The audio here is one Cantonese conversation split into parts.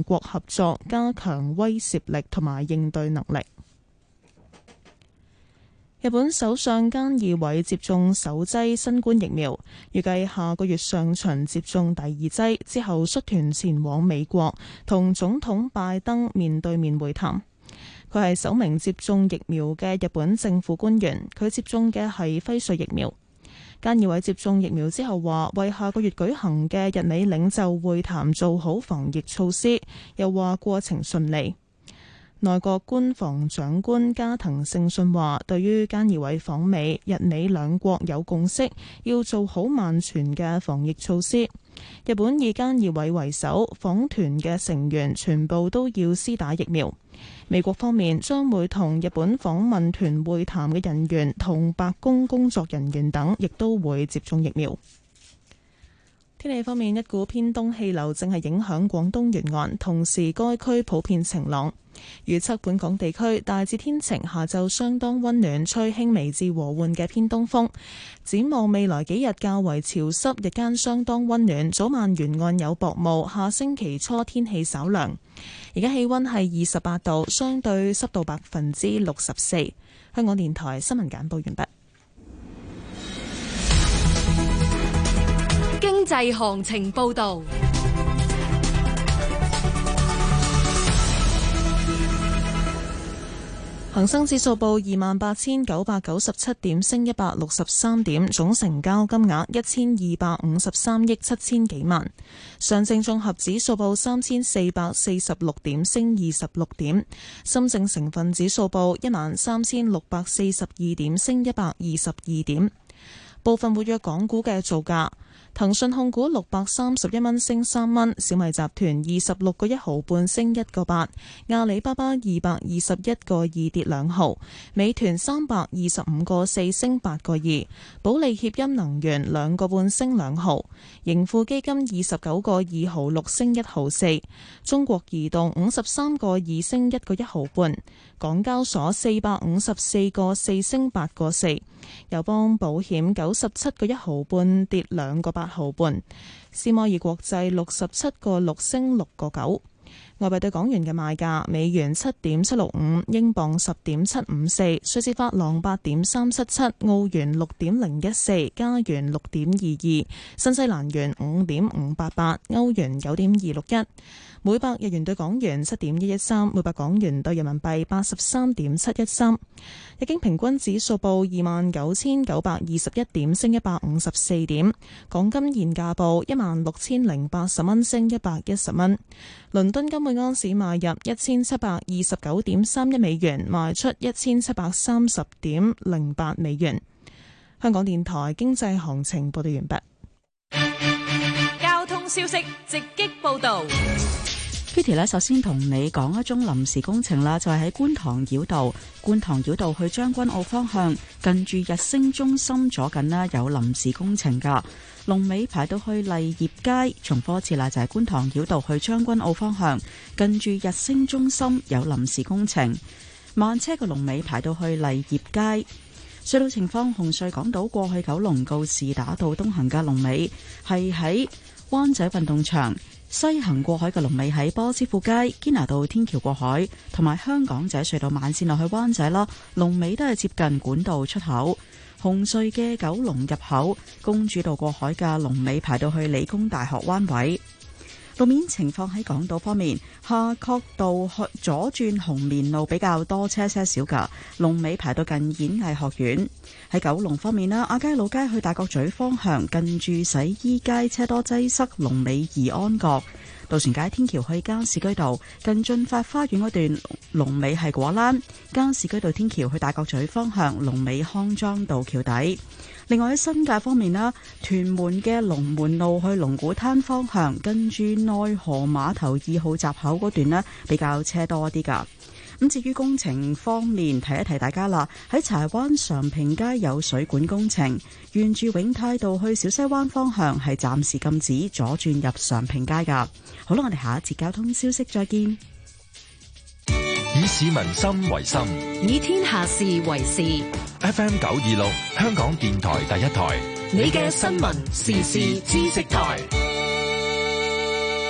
國合作，加強威懾力同埋應對能力。日本首相菅義偉接種首劑新冠疫苗，預計下個月上旬接種第二劑，之後率團前往美國同總統拜登面對面會談。佢係首名接種疫苗嘅日本政府官員，佢接種嘅係輝瑞疫苗。菅義偉接種疫苗之後話，為下個月舉行嘅日美領袖會談做好防疫措施，又話過程順利。內閣官房長官加藤勝信話，對於菅義偉訪美，日美兩國有共識，要做好萬全嘅防疫措施。日本以菅義偉為首，訪團嘅成員全部都要施打疫苗。美國方面將會同日本訪問團會談嘅人員同白宮工作人員等，亦都會接種疫苗。天氣方面，一股偏東氣流正係影響廣東沿岸，同時該區普遍晴朗。預測本港地區大致天晴，下晝相當溫暖，吹輕微至和緩嘅偏東風。展望未來幾日較為潮濕，日間相當溫暖，早晚沿岸有薄霧。下星期初天氣稍涼。而家氣溫係28度，相對濕度64%。香港電台新聞簡報完畢。 經濟行情報道。 恒生指數報28,997點，升163點，總成交金額1253億7千幾萬。上證綜合指數報3446點，升26點。深證成分指數報13642點，升122點。部分活躍港股嘅造價。騰訊控股631蚊升3蚊，小米集團26個1毫半升1個8，阿里巴巴221個2跌2毫，美團325個4升8個2，保利協鑫能源2個半升2毫，盈富基金29個2毫6升1毫4，中國移動53個2升1個1毫半，港交所454個4升8個4，友邦保險97個1毫半跌2個8毫半，斯摩爾國際67個6升6個9。外幣對港元嘅賣價：美元7.765，英鎊10.754，瑞士法郎8.377，澳元6.014，加元6.22，新西蘭元5.588，歐元9.261。每百日元對港元7.113，每百港元對人民幣83.713。日經平均指數報29,921點，升154點。港金現價報16,080蚊，升110蚊。倫敦金每盎司買入1729.31美元，賣出1730.08美元。香港電台經濟行情報道完畢。 交通消息直擊報道。 Kitty 呢，首先同你講一宗臨時工程啦，就係喺觀塘繞道去將軍澳方向，近住日升中心左近呢有臨時工程噶，龍尾排到去勵業街。重複一次啦，就係觀塘繞道去將軍澳方向，近住日升中心有臨時工程，慢車嘅龍尾排到去勵業街。隧道情況：紅隧港島過去九龍告士打道東行嘅龍尾係喺灣仔運動場。西行過海嘅龍尾喺波斯富街，堅拿道天橋過海，同埋香港仔隧道慢線落去灣仔啦，龍尾都係接近管道出口。紅隧嘅九龍入口，公主道過海嘅龍尾排到去理工大學灣位。路面情況喺港島方面，夏慤道左轉紅棉路比較多車些少噶，龍尾排到近演藝學院。喺九龍方面啦，亞皆老街去大角咀方向，近住洗衣街車多擠塞，龍尾怡安閣。渡船街天橋去加士居道，近駿發花園嗰段龍尾係果欄。加士居道天橋去大角咀方向，龍尾康莊道橋底。另外喺新界方面啦，屯門嘅龍門路去龍鼓灘方向，跟住內河碼頭2號閘口嗰段呢，比較車多啲噶。咁至於工程方面，提一提大家啦，喺柴灣常平街有水管工程，沿住永泰道去小西灣方向係暫時禁止左轉入常平街噶。好啦，我哋下一節交通消息再見。 以市民心為心， 以天下事為事。 FM 926，香港電台第一台， 你嘅新聞時事知識台。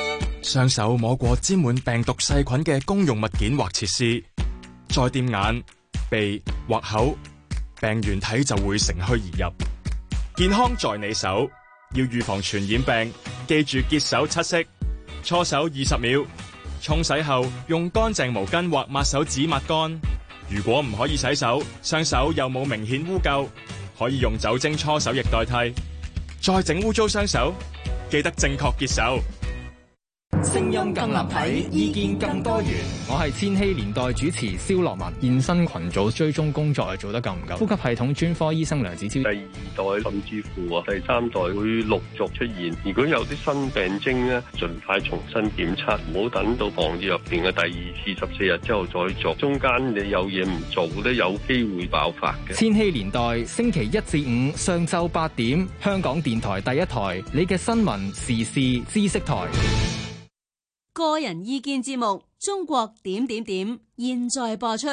雙手摸過沾滿病毒細菌嘅公用物件或設施，再掂眼、鼻或口，病原體就會乘虛而入。健康在你手，要預防傳染病，記住潔手七式，搓手20秒，沖洗後用乾淨毛巾或抹手紙抹乾。如果唔可以洗手，雙手又冇明顯污垢，可以用酒精搓手液代替。再整污糟雙手，記得正確潔手。 聲音更立體，意見更多元。我係千禧年代主持蕭樂文。現身群組追蹤工作係做得夠唔夠？呼吸系統專科醫生梁子超。 第二代甚至乎第三代會陸續出現。如果有啲新病徵咧，盡快重新檢測，唔好等到防疫入邊嘅第二次14日之後再做。中間你有嘢唔做咧，有機會爆發嘅。 千禧年代星期1至5上晝8點，香港電台第一台，你嘅新聞時事知識台。 個人意見節目《中國點點點》現在播出。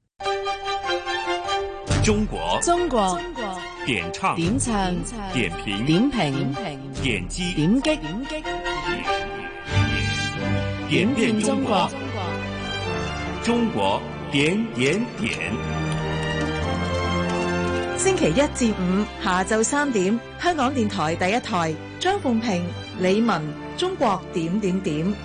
中國點唱點評點擊點遍中國，中國點點點。 星期1至5下晝3點，香港電台第一台，張鳳平、李文，中國點點點。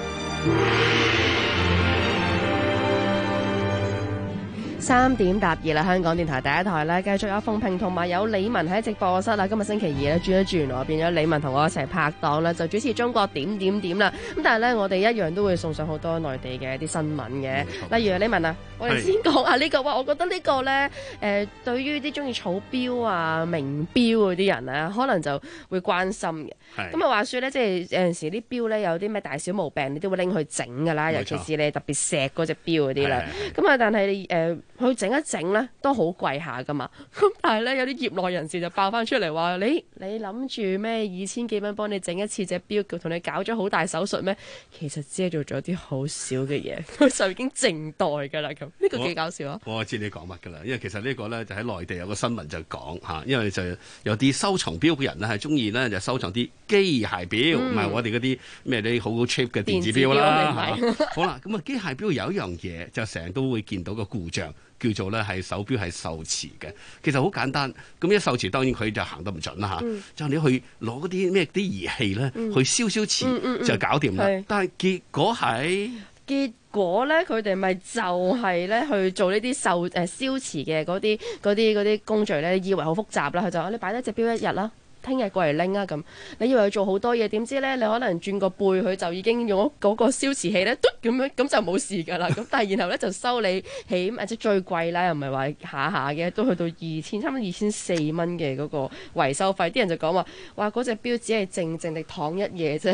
3點踏2啦，香港電台第一台咧，繼續有鳳平同埋有李文喺直播室啦。今日星期2咧，轉一轉，變咗李文同我一齊拍檔啦，就主持中國點點點啦。咁但係咧，我哋一樣都會送上好多內地嘅一啲新聞嘅，例如李文啊，我哋先講下呢個。哇，我覺得呢個咧，對於啲中意儲錶啊、名錶嗰啲人咧，可能就會關心嘅。咁啊，話說咧，即係有陣時啲錶咧有啲咩大小毛病，你都會拎去整噶啦，尤其是你特別錫嗰隻錶嗰啲啦。咁啊，但係去整一整咧都好貴下噶嘛，咁但係咧有啲業內人士就爆翻出嚟話：你諗住咩2000幾蚊幫你整一次隻錶，同你搞咗好大手術咩？其實只係做咗啲好少嘅嘢，佢就已經靜待噶啦。咁呢個幾搞笑啊！ 我知你講乜噶啦，因為其實呢個咧就喺內地有個新聞就講嚇，因為就有啲收藏錶嘅人咧係中意咧就收藏啲機械錶，唔係我哋嗰啲咩啲好 cheap 嘅電子錶啦嚇。好啦，咁啊機械錶有一樣嘢就成日都會見到個故障。叫做咧係手錶係受磁嘅，其實好簡單。咁一受磁當然佢就行得唔準啦嚇。就你去攞嗰啲咩啲儀器咧，去燒磁就搞掂啦。但係結果咧，佢哋咪就係咧去做呢啲燒磁嘅嗰啲工序咧，以為好複雜啦。佢就話你擺低隻錶1日啦。聽日過嚟拎啊！咁你以為佢做好多嘢，點知咧你可能轉個背，佢就已經用嗰個燒磁器咧，咁樣咁就冇事㗎啦。咁但係然後咧就收你起碼即最貴啦，又唔係話下下嘅，都去到差唔多2400蚊嘅嗰個維修費。啲人就講話嗰隻錶只係靜地躺一夜啫，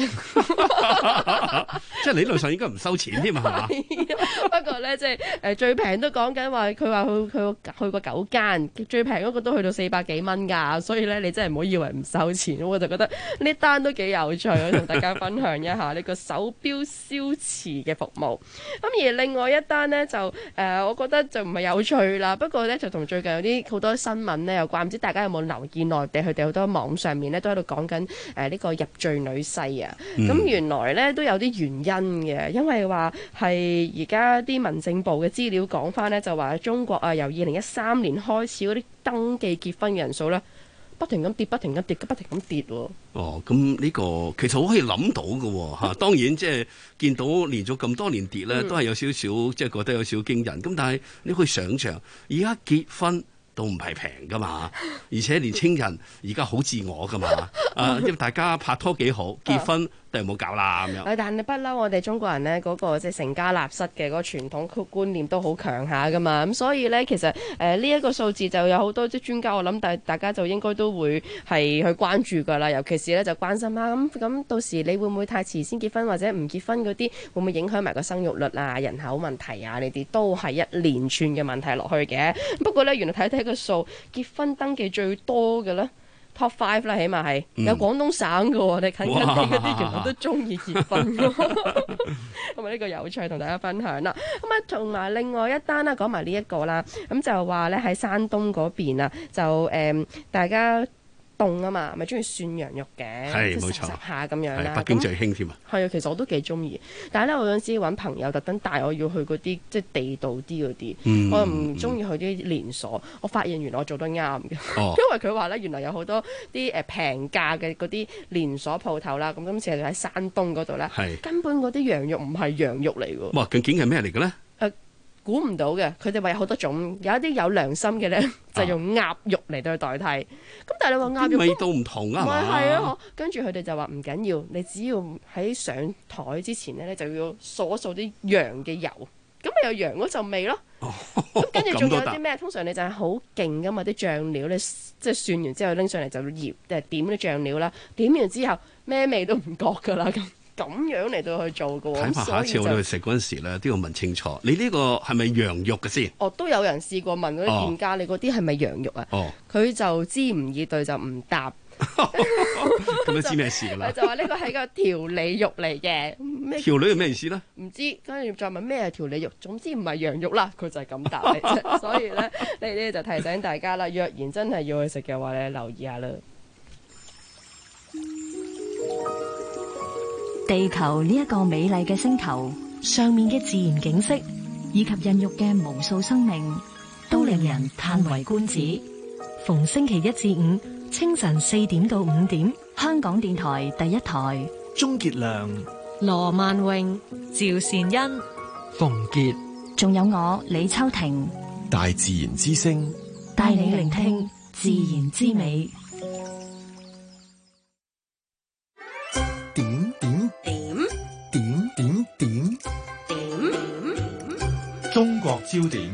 即係理論上應該唔收錢添嘛。 不過咧即係最平都講緊話，佢話去過9間，最平嗰個都去到400幾蚊㗎。所以咧你真係唔好以為唔收錢，我就覺得呢單都幾有趣，同大家分享一下呢個手錶燒磁嘅服務。咁而另外一單呢，就我覺得就唔係有趣啦，不過呢，就同最近有啲好多新聞呢有關，唔知大家有冇留意內地佢哋好多網上面呢都喺度講緊呢個入贅女婿啊。咁原來呢都有啲原因嘅，因為話係而家啲民政部嘅資料講翻呢，就話中國啊由2013年開始嗰啲登記結婚嘅人數呢，不停咁跌，不停咁跌喎。 哦，咁呢個其實我可以諗到嘅喎嚇。當然即係見到連續咁多年跌咧，都係有少少即係覺得有少少驚人。咁但係你可以想像，而家結婚都唔係平噶嘛，而且年青人而家好自我噶嘛。因為大家拍拖幾好，結婚都係冇搞啦咁樣。 但係你不嬲，我哋中國人呢嗰個即係成家立室嘅嗰個傳統觀念都好強下噶嘛。咁所以呢，其實呢一個數字就有好多即係專家，我諗大家就應該都會係去關注噶啦。尤其是呢，就關心啦。咁到時你會唔會太遲先結婚，或者唔結婚嗰啲會唔會影響埋個生育率啊、人口問題啊？呢啲都係一連串嘅問題落去嘅。不過呢，原來睇個數，結婚登記最多嘅呢。Top 5啦，起碼係有廣東省嘅喎，你近近啲嗰啲原來都中意結婚，咁啊呢個有趣同大家分享啦。咁啊同埋另外一單啦，講埋呢一個啦，咁就話咧喺山東嗰邊啊，就大家凍啊嘛，咪中意涮羊肉嘅， 係冇錯， 食下咁樣啦。 北京最興添啊。 係啊，其實我都幾中意，但係咧，我有陣時揾朋友特登帶我要去嗰啲即係地道啲嗰啲，我又唔中意去啲連鎖。我發現原來我做得啱嘅，因為佢話咧原來有好多啲平價嘅嗰啲連鎖鋪頭啦，咁今次係喺山東嗰度咧，根本嗰啲羊肉唔係羊肉嚟㗎。 哇！究竟係咩嚟嘅咧？ 估唔到嘅，佢哋話有好多種，有一啲有良心嘅咧，就用鴨肉嚟到去代替。咁但係你話鴨肉味道唔同啊， 咪係啊？跟住佢哋就話唔緊要，你只要喺上台之前咧，就要掃一掃啲羊嘅油，咁咪有羊嗰陣味咯。咁跟住仲有啲咩？通常你就係好勁噶嘛，啲醬料你即係涮完之後拎上嚟就醃點啲醬料啦，點完之後咩味都唔覺㗎啦咁樣嚟到去做嘅喎， 睇埋下一次我哋去食嗰陣時咧，都要問清楚，你呢個係咪羊肉嘅先？ 都有人試過問嗰啲店家，你嗰啲係咪羊肉啊？佢就支吾以對，就唔答。 咁都知咩事㗎啦？ 就話呢個係個調理肉嚟嘅。 調理係咩意思咧？ 唔知，跟住再問咩係調理肉，總之唔係羊肉啦。佢就係咁答你啫。所以咧，呢啲就提醒大家啦。若然真係要去食嘅話咧，留意下啦。 地球呢一個美麗嘅星球，上面嘅自然景色以及孕育嘅無數生命，都令人嘆為觀止。逢星期一至五清晨4點到5點，香港電台第一台。 鍾傑良、 羅萬榮、趙善恩、 馮傑， 仲有我李秋婷， 大自然之聲， 帶你聆聽自然之美。 中國焦點。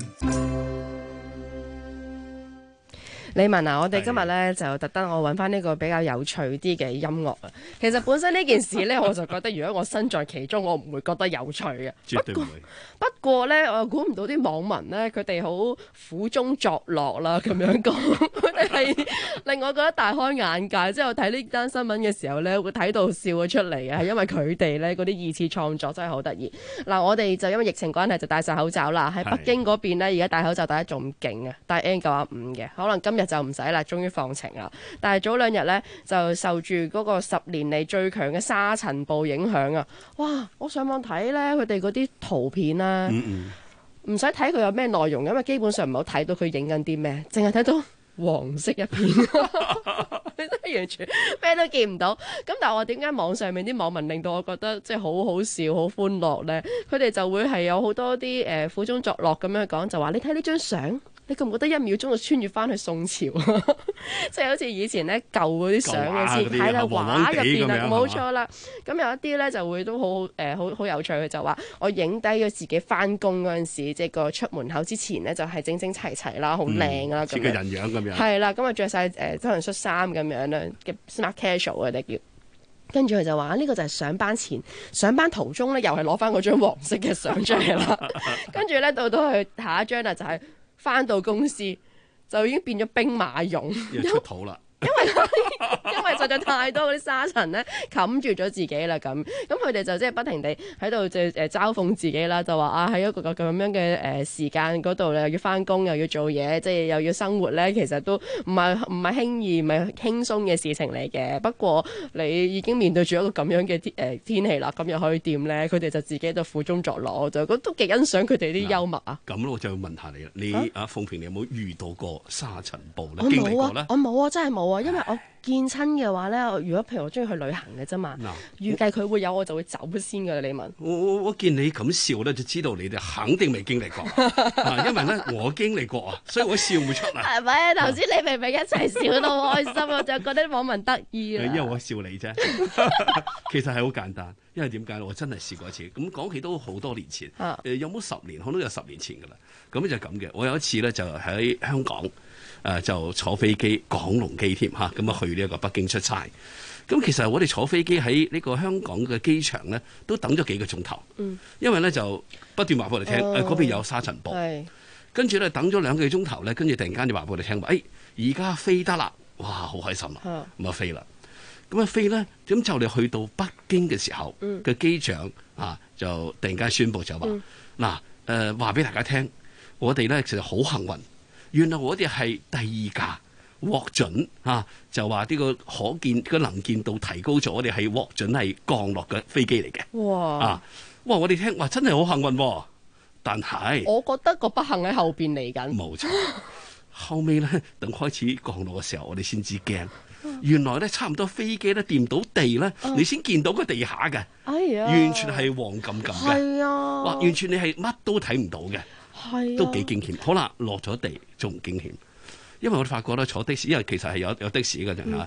李文啊，我哋今日咧就特登我揾翻呢個比較有趣啲嘅音樂啊。其實本身呢件事咧，我就覺得如果我身在其中，我唔會覺得有趣嘅。 絕對唔會。 不過咧，我又估唔到啲網民咧，佢哋好苦中作樂啦，咁樣講，佢哋係令我覺得大開眼界。即係我睇呢單新聞嘅時候咧，會睇到笑咗出嚟嘅，係因為佢哋咧嗰啲二次創作真係好得意。嗱，我哋就因為疫情關係就戴晒口罩啦。喺北京嗰邊咧，而家戴口罩戴得仲勁啊，戴 N95嘅，可能今日就唔使啦，終於放晴啦。但係早兩日呢，就受住嗰個10年嚟最強嘅沙塵暴影響啊！哇！我上網睇呢，佢哋嗰啲圖片啦，唔使睇佢有咩內容，因為基本上唔好睇到佢影緊啲咩，淨係睇到黃色一片，你真係完全咩都見唔到。咁但係我點解網上面啲網民令到我覺得即係好好笑、好歡樂呢？佢哋就會係有好多啲苦中作樂咁樣講，就話你睇呢張相。你覺唔覺得1秒鐘就穿越翻去宋朝？即係好似以前咧舊嗰啲相嘅先睇啦，畫入邊啊，冇錯啦。咁有一啲咧就會都好有趣，佢就話我影低咗自己翻工嗰陣時，即係個出門口之前咧就係整整齊齊啦，好靚啦， 似個人樣咁樣。 係啦，咁啊着晒周人恤衫咁樣啦，嘅 smart casual 嘅叫。跟住佢就話呢個就係上班前、上班途中咧，又係攞翻嗰張黃色嘅相出嚟啦。跟住咧到去下一張啦，就係。返到公司就已經變咗兵馬俑， 出土啦。 因為實在太多嗰啲沙塵咧冚住咗自己啦，咁佢哋就即係不停地喺度嘲諷自己啦，就話啊喺一個咁樣嘅時間嗰度又要返工又要做嘢，即係又要生活咧，其實都唔係輕易唔係輕鬆嘅事情嚟嘅。不過你已經面對住一個咁樣嘅天氣啦，咁又可以點咧？佢哋就自己就苦中作樂，我就覺得都幾欣賞佢哋啲幽默啊。 咁我就要問下你啦，你鳳平，你有冇遇到過沙塵暴咧？經歷過咧？ 我冇啊，真係冇啊，因為我見親嘅話咧，如果譬如我中意去旅行嘅啫嘛，預計佢會有我就會走先噶啦。你問我見你咁笑咧，就知道你哋肯定未經歷過，因為咧我經歷過啊，所以我笑唔出啊。 係咪啊？頭先你明明一齊笑到好開心，我就覺得啲網民得意啊。 因為我笑你啫，其實係好簡單，因為點解我真係試過一次。咁講起都好多年前，有冇10年？可能有10年前噶啦。咁就咁嘅。我有一次咧就喺香港。就坐飛機港龍機添嚇，咁去呢一個北京出差。咁其實我哋坐飛機喺呢個香港嘅機場咧，都等咗幾個鐘頭。因為咧就不斷話俾我哋聽，嗰邊有沙塵暴。跟住咧等咗2個幾鐘頭咧，跟住突然間就話俾我哋聽話，而家飛得啦！哇，好開心啦！咁啊飛啦，咁啊飛咧，咁就你去到北京嘅時候嘅機長就突然間宣布就話嗱話俾大家聽，我哋咧其實好幸運。原來我哋係第2架獲准就話呢個可見個能見度提高咗，我哋係獲准係降落嘅飛機嚟嘅。哇！我哋聽真係好幸運，但係我覺得個不幸喺後邊嚟緊。 冇錯，後尾咧等開始降落嘅時候，我哋先知驚。原來咧差唔多飛機咧掂到地咧，你先見到個地下嘅，完全係黃冚冚嘅， 係啊， 哇！完全你係乜都睇唔到嘅，係都幾驚險。好啦，落咗地仲唔驚險，因為我哋發覺咧坐的士，因為其實係有的士嘅陣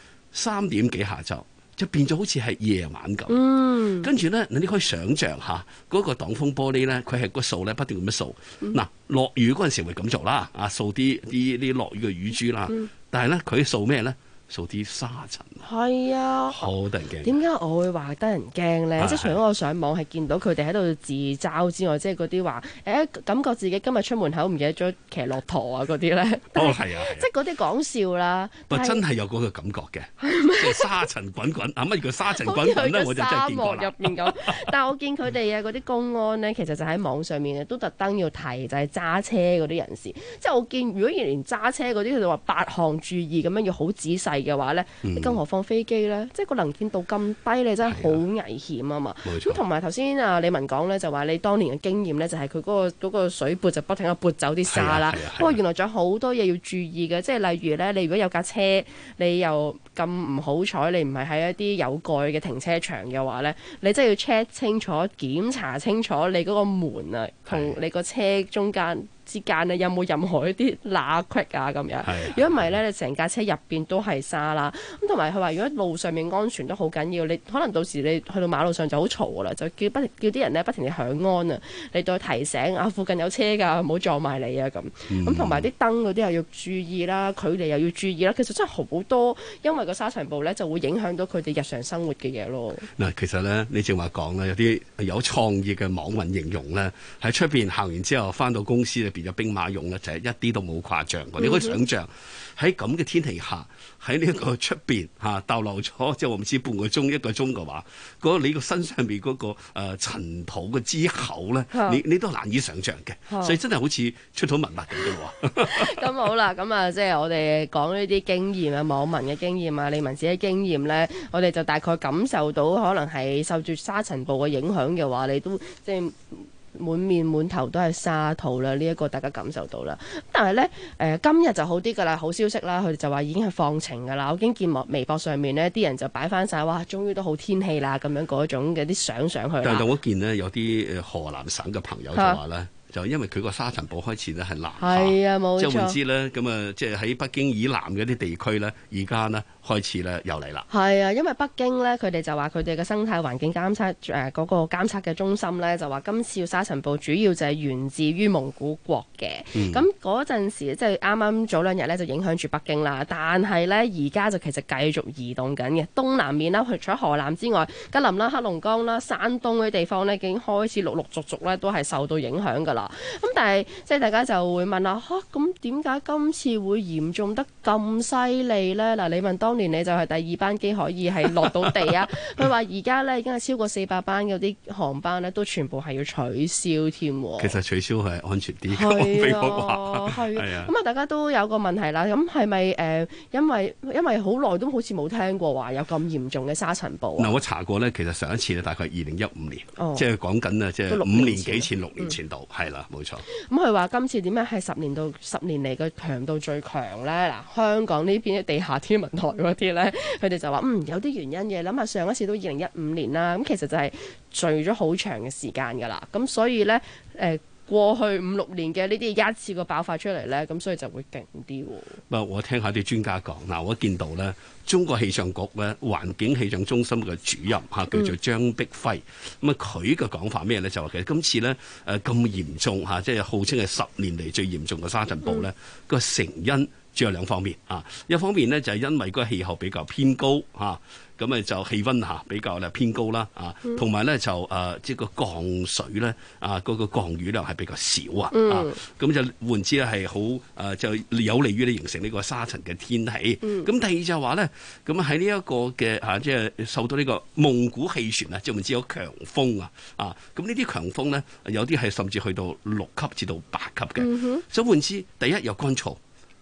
3點幾下晝就變咗好似係夜晚咁。跟住咧，你可以想像下嗰個擋風玻璃咧，佢係個掃咧不斷咁樣掃。嗱，落雨嗰陣時會咁做啦，掃啲落雨嘅雨珠啦。但係咧，佢掃咩咧？掃啲沙塵。係啊，好得人驚。點解我會話得人驚咧？即係除咗我上網係見到佢哋喺度自嘲之外，即係嗰啲話感覺自己今日出門口唔記得咗騎駱駝啊嗰啲咧。係啊，即係嗰啲講笑啦。真係有嗰個感覺嘅，即係沙塵滾滾。乜叫沙塵滾滾咧？我就真係見過啦。入面咁，但係我見佢哋嗰啲公安咧，其實就喺網上面都特登要提，就係揸車嗰啲人士。即係我見，如果連揸車嗰啲，佢哋話8項注意咁樣要好仔細嘅話咧，更何況飛機咧，即係個能見度咁低，你真係好危險啊嘛。咁同埋頭先李文講咧，就話你當年嘅經驗咧，就係佢嗰個水撥就不停咁撥走啲沙啦。不過原來仲有好多嘢要注意嘅，即係例如咧，你如果有架車，你又咁唔好彩，你唔係喺一啲有蓋嘅停車場嘅話咧，你真係要 check 清楚、檢查清楚你嗰個門啊，同你個車中間之間咧有冇任何一啲罅隙啊咁樣。如果唔係咧，你成架車入邊都係沙啦。咁同埋佢話，如果路上面安全都好緊要，你可能到時你去到馬路上就好嘈噶啦，就叫啲人咧不停地響安啊，嚟到提醒附近有車㗎，唔好撞埋你啊咁。咁同埋啲燈嗰啲又要注意啦，距離又要注意啦。其實真係好多，因為個沙塵暴咧就會影響到佢哋日常生活嘅嘢咯。嗱，其實咧你正話講咧，有啲有創意嘅網民形容咧，喺出邊行完之後翻到公司變咗兵馬俑咧，就係一啲都冇誇張。你可以想象喺咁嘅天氣下，喺呢個出邊逗留咗，即係我唔知半個鐘、1個鐘嘅話，你個身上邊嗰個塵土嘅之厚咧，你都難以想象嘅。所以真係好似出土文物咁嘅喎。咁好啦，咁即係我哋講呢啲經驗啊，網民嘅經驗啊，李文自己經驗咧，我哋就大概感受到可能係受住沙塵暴嘅影響嘅話，你都即係滿面滿頭都係沙土啦，呢一個大家感受到啦。但係咧，今日就好啲噶啦，好消息啦，佢哋就話已經係放晴噶啦。我已經見微博上面呢啲人就擺翻晒，哇，終於都好天氣啦，咁樣嗰種嘅啲相上去。但係我見呢，有啲河南省嘅朋友就話咧。就因為佢個沙塵暴開始咧係南下，係啊，冇錯，即係換之咧，咁啊，即係喺北京以南嘅啲地區咧，而家呢開始咧又嚟啦。係啊，因為北京咧，佢哋就話佢哋嘅生態環境監測嗰個監測嘅中心咧，就話今次沙塵暴主要就係源自於蒙古國嘅。咁嗰陣時即係啱啱早2日咧就影響住北京啦，但係咧而家就其實繼續移動緊嘅東南面啦，除咗河南之外，吉林啦、黑龍江啦、山東嗰啲地方咧，已經開始陸陸續續咧都係受到影響㗎啦。咁但係即係大家就會問啦，咁點解今次會嚴重得咁犀利呢？嗱，你問當年你就係第2班機可以係落到地啊？佢話而家咧已經係超過400班嗰啲航班咧都全部係要取消添。其實取消係安全啲，係啊，係啊。咁啊，大家都有個問題啦。咁係咪因為好耐都好似冇聽過話有咁嚴重嘅沙塵暴啊？嗱，我查過咧，其實上一次咧大概係2015年，即係講緊啊，即係5年幾前、6年前度，係啦。冇錯，咁佢話今次點解係10年嚟嘅強度最強咧？嗱，香港呢邊地下天文台嗰啲咧，佢哋就話有啲原因嘅。諗下上一次都2015年啦，咁其實就係聚咗好長嘅時間噶啦，咁所以咧過去5-6年嘅呢啲一次過爆發出嚟咧，咁所以就會勁啲喎。我聽下啲專家講，嗱，我見到咧，中國氣象局咧環境氣象中心嘅主任叫做張碧輝，咁佢嘅講法咩咧？就話其實今次咧咁嚴重即係號稱係10年嚟最嚴重嘅沙塵暴咧，個成因主要有2方面一方面呢，就係因為個氣候比較偏高咁就氣温比較偏高啦同埋咧就即係個降水咧嗰個降雨量係比較少咁就換之咧係好就有利於你形成呢個沙塵嘅天氣。咁第二就係話咧，咁喺呢一個嘅即係受到呢個蒙古氣旋即係唔知有強風咁呢啲強風咧有啲係甚至去到6級至到8級嘅。所以換之第一有乾燥。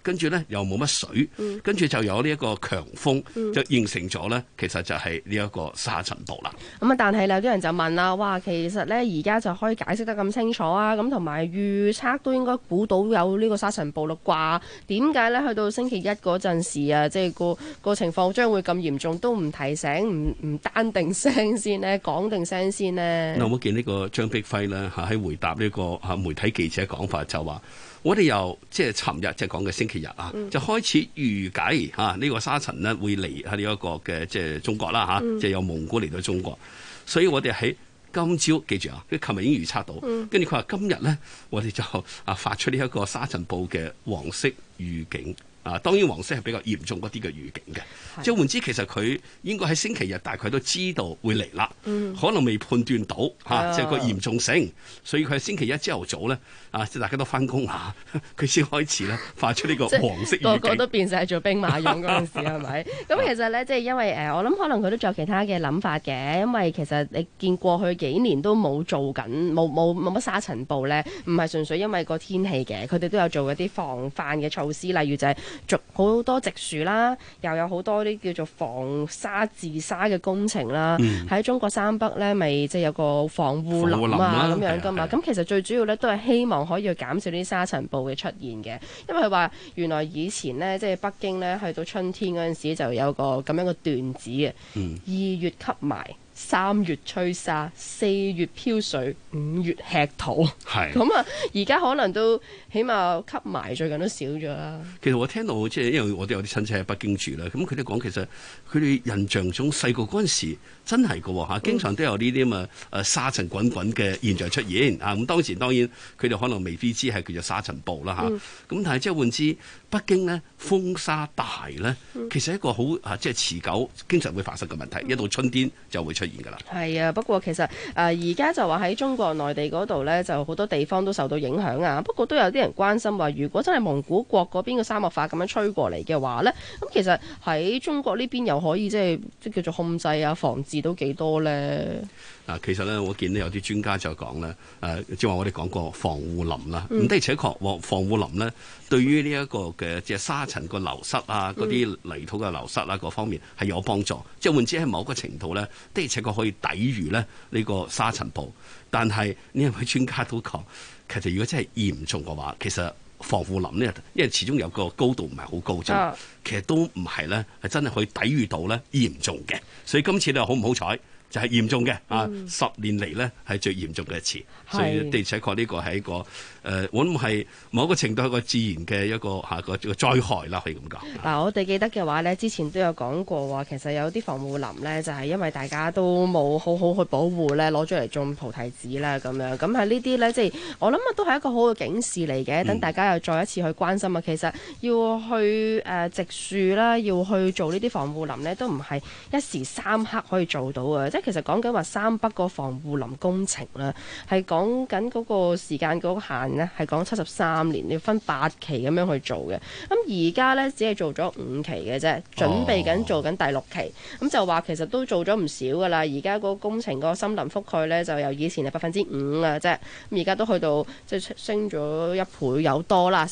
跟住咧又冇乜水，跟住就有呢一個強風，就形成咗咧，其實就係呢一個沙塵暴啦。 咁啊，但係有啲人就問啦，哇，其實咧而家就可以解釋得咁清楚啊，咁同埋預測都應該估到有呢個沙塵暴啦啩？點解咧去到星期一嗰陣時啊，即係個情況將會咁嚴重，都唔提醒，唔單定聲先呢，講定聲先呢？ 嗱，我見呢個張碧輝咧喺回答呢個媒體記者講法就話，我哋由即係尋日即係講嘅星期日啊，就開始預計呢個沙塵呢會嚟喺呢一個嘅即係中國啦即係由蒙古嚟到中國，所以我哋喺今朝記住啊，佢琴日已經預測到，跟住佢話今日咧我哋就發出呢一個沙塵暴嘅黃色預警。當然黃色係比較嚴重嗰啲嘅預警嘅，即係換之其實佢應該喺星期日大概都知道會嚟啦，可能未判斷到即係個嚴重性，所以佢喺星期一朝頭早咧即係大家都翻工佢先開始咧發出呢個黃色預警， 個個都變晒做兵馬俑嗰陣時係咪？咁其實咧即係因為我諗可能佢都仲有其他嘅諗法嘅，因為其實你見過去幾年都冇做緊冇乜沙塵暴咧，唔係純粹因為個天氣嘅，佢哋都有做一啲防範嘅措施，例如就係好多植樹啦，又有好多啲叫做防沙治沙嘅工程啦。喺中國山北咧，咪即係有個防護林啊咁樣噶嘛。咁其實最主要咧都係希望可以去減少啲沙塵暴嘅出現嘅，因為佢話原來以前呢，即係北京咧去到春天嗰陣時就有個咁樣嘅段子嘅，2月吸霾，3月吹沙，4月飄水，5月吃土。係咁啊！而家可能都起碼吸霾最近都少咗啦。 其實我聽到即係因為我哋有啲親戚喺北京住啦，咁佢哋講其實佢哋印象中細個嗰陣時真係㗎喎，經常都有呢啲咁啊沙塵滾滾嘅現象出現啊！咁當然佢哋可能未必知係叫做沙塵暴啦嚇。咁但係即係換之北京呢，風沙大咧，其實係一個好即係持久經常會發生嘅問題，一到春天就會出現㗎啦。 係啊，不過其實而家就話喺中國內地嗰度呢，就好多地方都受到影響啊。不過都有啲人關心話，如果真係蒙古國嗰邊嘅沙漠化咁樣吹過嚟嘅話呢，咁其實喺中國呢邊又可以即係叫做控制啊、防治到幾多呢？ 其實咧，我見咧有啲專家就講咧，即係話我哋講過防護林啦，咁的而且確防護林咧，對於呢一個嘅即係沙塵個流失啊，嗰啲泥土嘅流失啊，各方面係有幫助。即係換之喺某個程度咧，的而且確可以抵禦咧呢個沙塵暴。但係呢一位專家都講，其實如果真係嚴重嘅話，其實防護林呢，因為始終有個高度唔係好高啫，其實都唔係咧，係真係可以抵禦到咧嚴重嘅。所以今次咧好唔好彩？就係嚴重嘅10年嚟呢係最嚴重嘅一次，所以的而且確呢個係一個我諗係某一個程度係一個自然嘅一個災害啦，可以咁講。 嗱，我哋記得嘅話呢，之前都有講過話，其實有啲防護林呢，就係因為大家都冇好好去保護呢，攞咗嚟種菩提子啦咁樣。咁喺呢啲呢，即係我諗都係一個好嘅警示嚟嘅，等大家又再一次去關心啊。其實要去植樹啦，要去做呢啲防護林呢，都唔係一時三刻可以做到嘅。即係其實講緊話三北個防護林工程啦，係講緊嗰個時間嗰個限呢，係講73年，你要分8期咁樣去做嘅。咁而家呢，只係做咗5期嘅啫，準備緊做緊第6期。咁就話其實都做咗唔少噶啦。而家個工程個森林覆蓋呢，就由以前係5%啊啫，咁而家都去到即係升咗1倍有多啦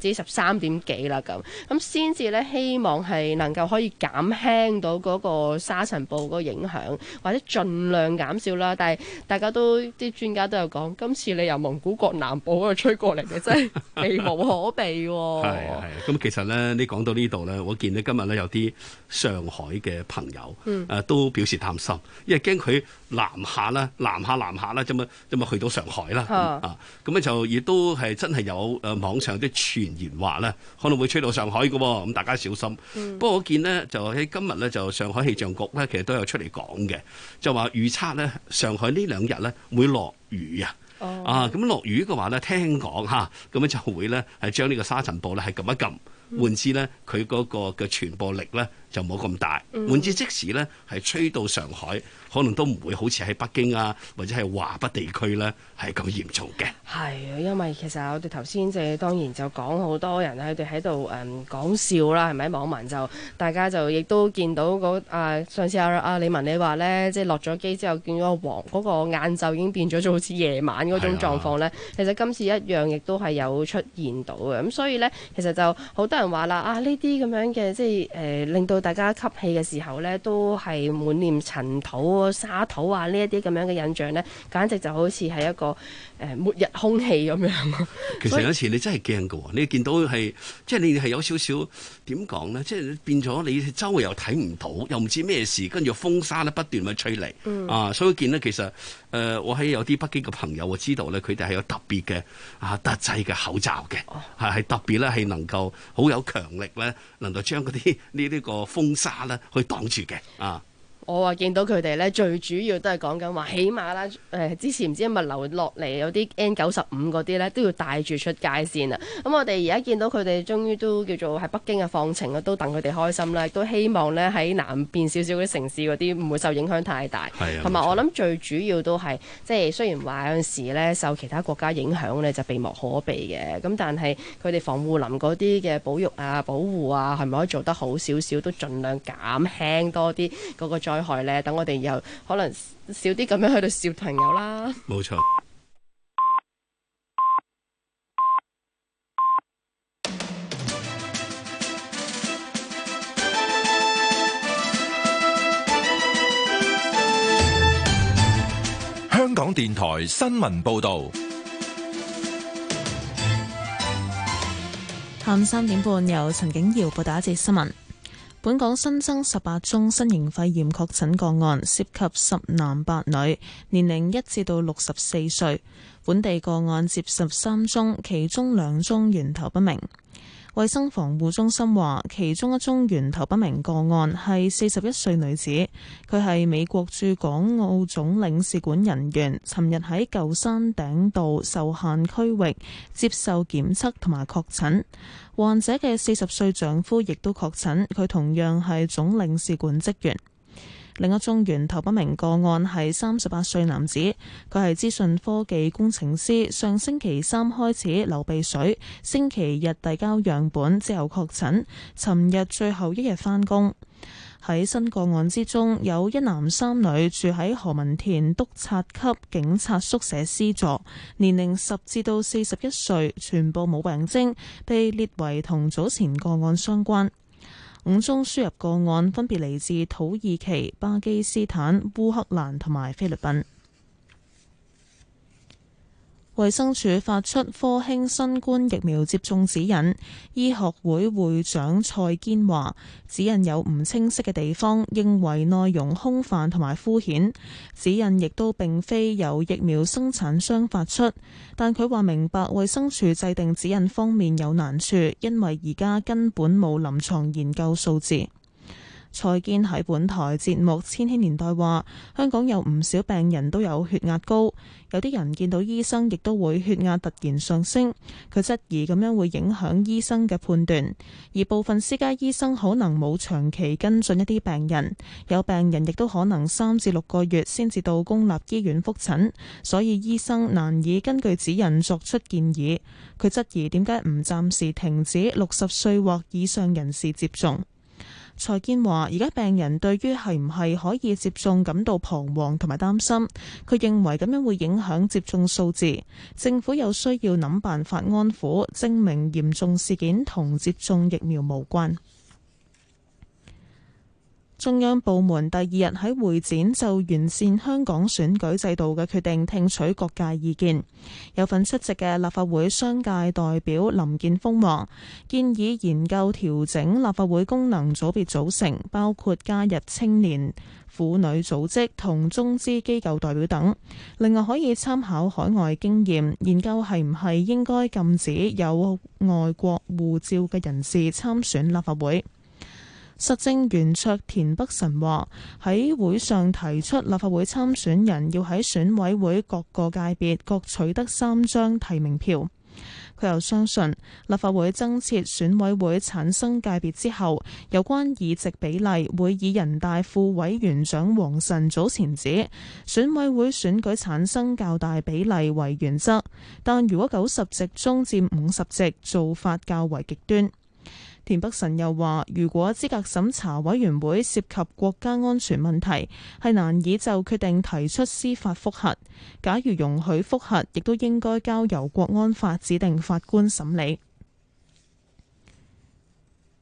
，13點幾啦咁先至呢，希望係能夠可以減輕到嗰個沙塵暴嗰個影響。或者盡量減少啦，但係大家都啲專家都有講，今次你由蒙古國南部嗰度吹過嚟嘅，真係避無可避喎。 係咁其實咧，你講到呢度咧，我見你今日咧有啲上海嘅朋友都表示擔心，因為驚佢南下啦，咁啊去到上海啦咁咧就亦都係真係有網上啲傳言話咧，可能會吹到上海嘅喎，咁大家小心。不過我見呢，就喺今日咧就上海氣象局咧其實都有出嚟講嘅。就話預測咧，上海呢2日咧會落雨咁落雨嘅話咧，聽講咁樣就會咧係將呢個沙塵暴咧係撳一撳，換之咧佢嗰個嘅傳播力咧就冇咁大，換之即時咧係吹到上海，可能都唔會好似喺北京啊或者係華北地區咧係咁嚴重嘅。係啊，因為其實我哋頭先即係當然就講好多人佢哋喺度講笑啦，係咪？網民就大家就亦都見到上次阿李文你話咧，即係落咗機之後見到嗰個晏晝已經變咗做好似夜晚嗰種狀況咧，其實今次一樣亦都係有出現到嘅。咁所以咧，其實就好多人話啦，啊呢啲咁樣嘅即係令到大家吸氣嘅時候呢，都係滿臉塵土、沙土啊呢一啲咁樣嘅印象呢，簡直就好似係一個末日空氣咁樣。 其實有時你真係驚㗎喎，你見到係即係你係有少少點講呢？即係變咗你周圍又睇唔到，又唔知咩事，跟住風沙咧不斷咁吹嚟，所以見呢，其實我喺有啲北京嘅朋友我知道呢，佢哋係有特別嘅特製嘅口罩嘅，係特別咧係能夠好有強力咧，能夠將嗰啲呢個風沙咧去擋住嘅啊。 我話見到佢哋咧，最主要都係講緊話，起碼啦之前唔知物流落嚟有啲 N95嗰啲咧，都要帶住出街先啊。咁我哋而家見到佢哋終於都叫做喺北京嘅放晴啊，都等佢哋開心啦，都希望咧喺南邊少少嘅城市嗰啲唔會受影響太大。同埋我諗最主要都係即係雖然話有陣時咧受其他國家影響咧就避無可避嘅，咁但係佢哋防護林嗰啲嘅保育啊、保護啊，係咪可以做得好少少，都盡量減輕多啲嗰個災害咧，等我哋又可能少啲咁樣去到笑朋友啦。 冇錯。 香港電台新聞報導。 下午3點半，由陳景瑤報道一節新聞。本港新增18宗新型肺炎確診個案，涉及10男8女，年齡1至到64歲。本地個案接13宗，其中2宗源頭不明。衛生防護中心話，其中1宗源頭不明個案係41歲女子，佢係美國駐港澳總領事館人員，尋日喺舊山頂道受限區域接受檢測同埋確診。患者嘅40歲丈夫亦都確診，佢同樣係總領事館職員。另一宗源頭不明個案係38歲男子，佢係資訊科技工程師，上星期3開始流鼻水，星期日遞交樣本之後確診，尋日最後一日返工。喺新個案之中，有1男3女住喺何文田督察級警察宿舍 C 座，年齡10至到41歲，全部冇病徵，被列為同早前個案相關。5宗輸入個案分別嚟自土耳其、巴基斯坦、烏克蘭同埋菲律賓。衛生署發出科興新冠疫苗接種指引，醫學會會長蔡堅話，指引有唔清晰嘅地方，認為內容空泛同埋敷衍。指引亦都並非由疫苗生產商發出，但佢話明白衛生署制定指引方面有難處，因為而家根本冇臨床研究數字。蔡堅喺本台節目《千禧年代》話，香港有唔少病人都有血壓高，有啲人見到醫生亦都會血壓突然上升。佢質疑咁樣會影響醫生嘅判斷，而部分私家醫生可能冇長期跟進一啲病人，有病人亦都可能3至6個月先至到公立醫院覆診，所以醫生難以根據指引作出建議。佢質疑點解唔暫時停止60歲或以上人士接種。蔡堅話：而家病人對於係唔係可以接種感到彷徨同埋擔心，佢認為咁樣會影響接種數字。政府有需要諗辦法安撫，證明嚴重事件同接種疫苗無關。中央部門第2日喺會展就完善香港選舉制度嘅決定聽取各界意見。有份出席嘅立法會商界代表林健鋒話，建議研究調整立法會功能組別組成，包括加入青年、婦女組織同中資機構代表等。另外可以參考海外經驗，研究係唔係應該禁止有外國護照嘅人士參選立法會。實政圓桌田北辰話，喺會上提出立法會參選人要喺選委會各個界別各取得3張提名票。佢又相信立法會增設選委會產生界別之後，有關議席比例會以人大副委員長王晨早前指選委會選舉產生較大比例為原則，但如果90席中佔50席，做法較為極端。田北辰又話，如果資格審查委員會涉及國家安全問題，係難以就決定提出司法覆核。假如容許覆核，亦都應該交由國安法指定法官審理。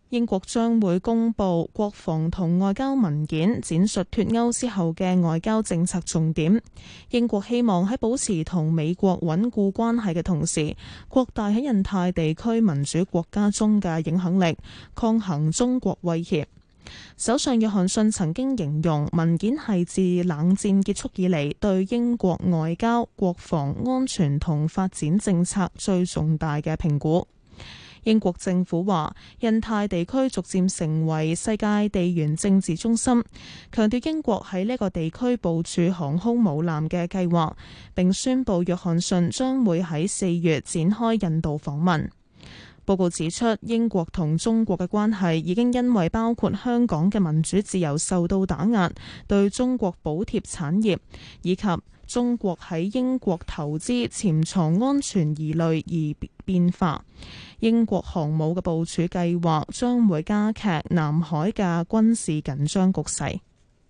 英國將會公布國防同外交文件，闡述脫歐之後嘅外交政策重點。英國希望喺保持同美國穩固關係嘅同時，擴大喺印太地區民主國家中嘅影響力，抗衡中國威脅。首相約翰遜曾經形容文件係自冷戰結束以嚟對英國外交、國防、安全同發展政策最重大嘅評估。英國政府話，印太地區逐漸成為世界地緣政治中心，強調英國喺呢個地區部署航空母艦嘅計劃，並宣布約翰遜將會喺4月展開印度訪問。報告指出，英國同中國嘅關係已經因為包括香港嘅民主自由受到打壓，對中國補貼產業以及中國喺英國投資潛藏安全疑慮而變化。英國航母嘅部署計劃將會加劇南海嘅軍事緊張局勢。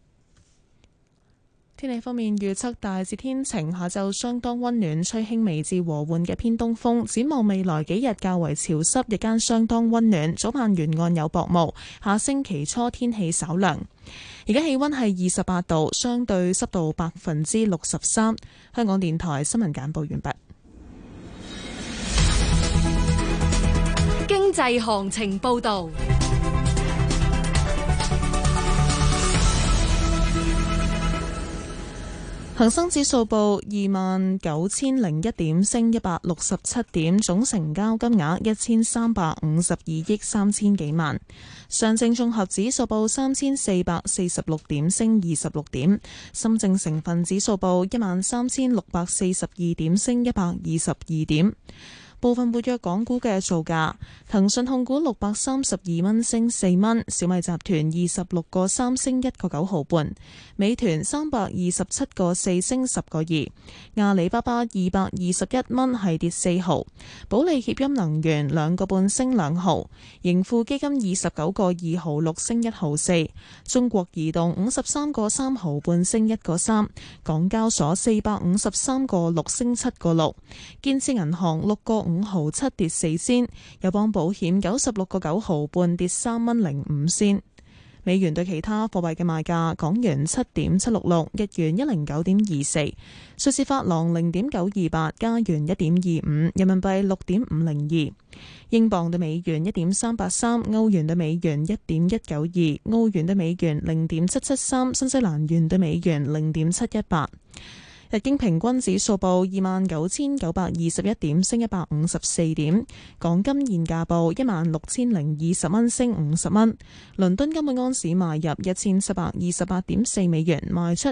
天氣方面預測大致天晴，下晝相當溫暖，吹輕微至和緩嘅偏東風。展望未來幾日較為潮濕，日間相當溫暖，早晚沿岸有薄霧。下星期初天氣稍涼。而家氣溫係28度，相對濕度63%。香港電台新聞簡報完畢。 經濟行情報道。 恒生指數報29,001點，升167點，總成交金額1352億3千幾萬。上證綜合指數報3446點，升26點。深證成分指數報13642點，升122點。部分活躍港股嘅造價：騰訊控股632蚊升4蚊，小米集團26個3升1個9毫半，美團327個4升10個2，阿里巴巴221蚊係跌4毫，保利協鑫能源2個半升2毫，盈富基金29個2毫6升1毫4，中國移動53個3毫半升1個3，港交所453個6升7個6，建設銀行6個5毫7跌4仙，友邦保險96個9毫半跌3蚊05仙。美元對其他貨幣嘅賣價：港元7.766，日元109.24，瑞士法郎0.928，加元1.25，人民幣6.502，英鎊對美元1.383，歐元對美元1.192，澳元對美元0.773，新西蘭元對美元0.718。日經平均指數報29,921點，升154點。港金現價報16,020蚊，升50蚊。倫敦金每盎司賣入1,728.4美元，賣出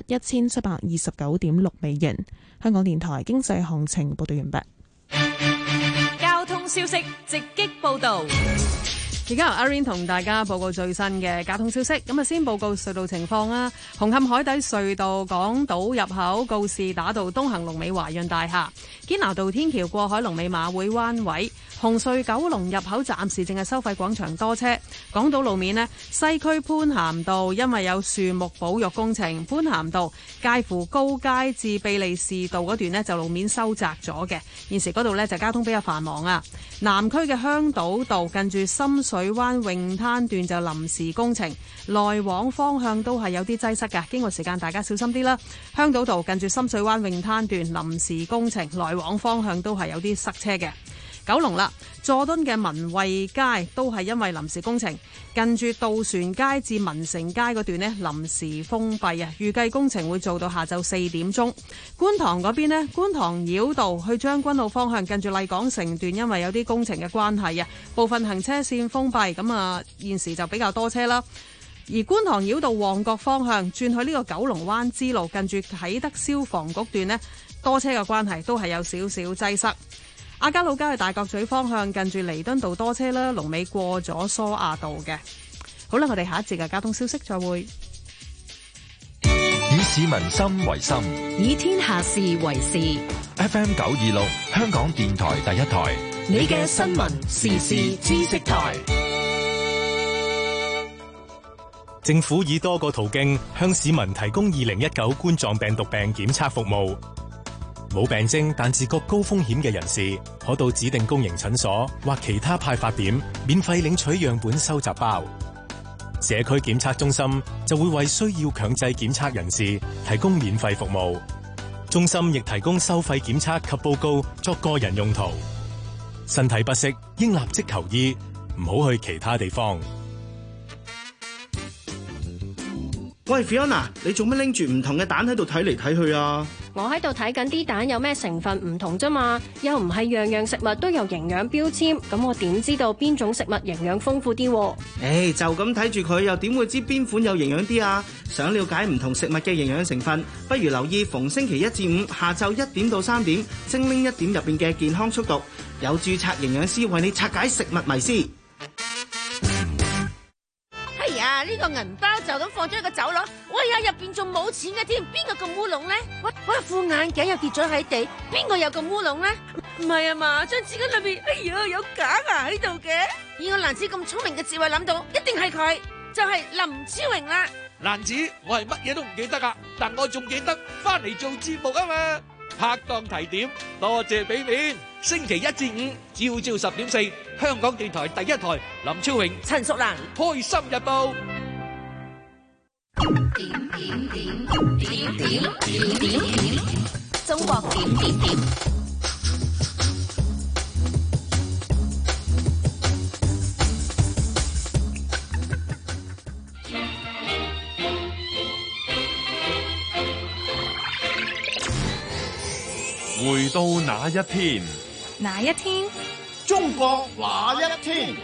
1,729.6美元。香港電台經濟行情報道完畢。 交通消息直擊報道。 而家由阿 Rain 同大家報告最新嘅交通消息。咁啊，先報告隧道情況啦。紅磡海底隧道港島入口告士打道東行龍尾華潤大廈，堅拿道天橋過海龍尾馬會灣位。紅隧九龍入口暫時淨係收費廣場多車。港島路面呢，西區潘咸道因為有樹木保育工程，潘咸道介乎高街至庇利士道嗰段呢，就路面收窄咗嘅。現時嗰度呢，就交通比較繁忙啊。南區嘅香島道近住深水灣泳灘段就臨時工程，來往方向都係有啲擠塞㗎，經過時間大家小心啲啦。香島道近住深水灣泳灘段臨時工程，來往方向都係有啲塞車嘅。九龍啦，佐敦嘅民惠街都係因為臨時工程，近住渡船街至民城街嗰段呢，臨時封閉啊，預計工程會做到下晝4點鐘。觀塘嗰邊呢，觀塘繞道去將軍澳方向近住麗港城段，因為有啲工程嘅關係啊，部分行車線封閉，咁啊現時就比較多車啦。而觀塘繞道旺角方向轉去呢個九龍灣支路，近住啟德消防局段呢，多車嘅關係都係有少少擠塞。亞皆老街去大角咀方向近住彌敦道多車啦，龍尾過咗蘇亞道嘅。好啦，我哋下一節嘅交通消息再會。 以市民心為心， 以天下事為事。 FM 926，香港電台第一台， 你嘅新聞時事知識台。 政府以多個途徑向市民提供2019冠狀病毒病檢測服務。 冇病徵但自覺高風險嘅人士，可到指定公營診所或其他派發點免費領取樣本收集包。社區檢測中心就會為需要強制檢測人士提供免費服務。中心亦提供收費檢測及報告作個人用途。身體不適應立即求醫，唔好去其他地方。 喂 Fiona， 你做乜拎住唔同嘅蛋喺度睇嚟睇去啊？ 我喺度睇緊啲蛋有咩成分唔同啫嘛，又唔係樣樣食物都有營養標籤，咁我點知道邊種食物營養豐富啲？ 就咁睇住佢，又點會知邊款有營養啲啊？想了解唔同食物嘅營養成分，不如留意逢星期1至5下晝1點到3點，精靈1點入邊嘅健康速讀，有註冊營養師為你拆解食物迷思。 呢個銀包就咁放咗喺個走廊，喂呀，入邊仲冇錢嘅添，邊個咁烏龍咧？喂，副眼鏡又跌咗喺地，邊個又咁烏龍咧？唔係啊嘛，張紙巾裏邊，哎呀，有假牙喺度嘅。以我蘭子咁聰明嘅智慧諗到，一定係佢，就係林超榮啦。 蘭子，我係乜嘢都唔記得啊，但我仲記得翻嚟做節目啊嘛。拍檔提點，多謝俾面。星期1至5，朝10點4，香港電台第一台，林超榮、 陳淑蘭， 開心日報。 點，中國點。 回到那一天， 哪一天？ 中國那一天。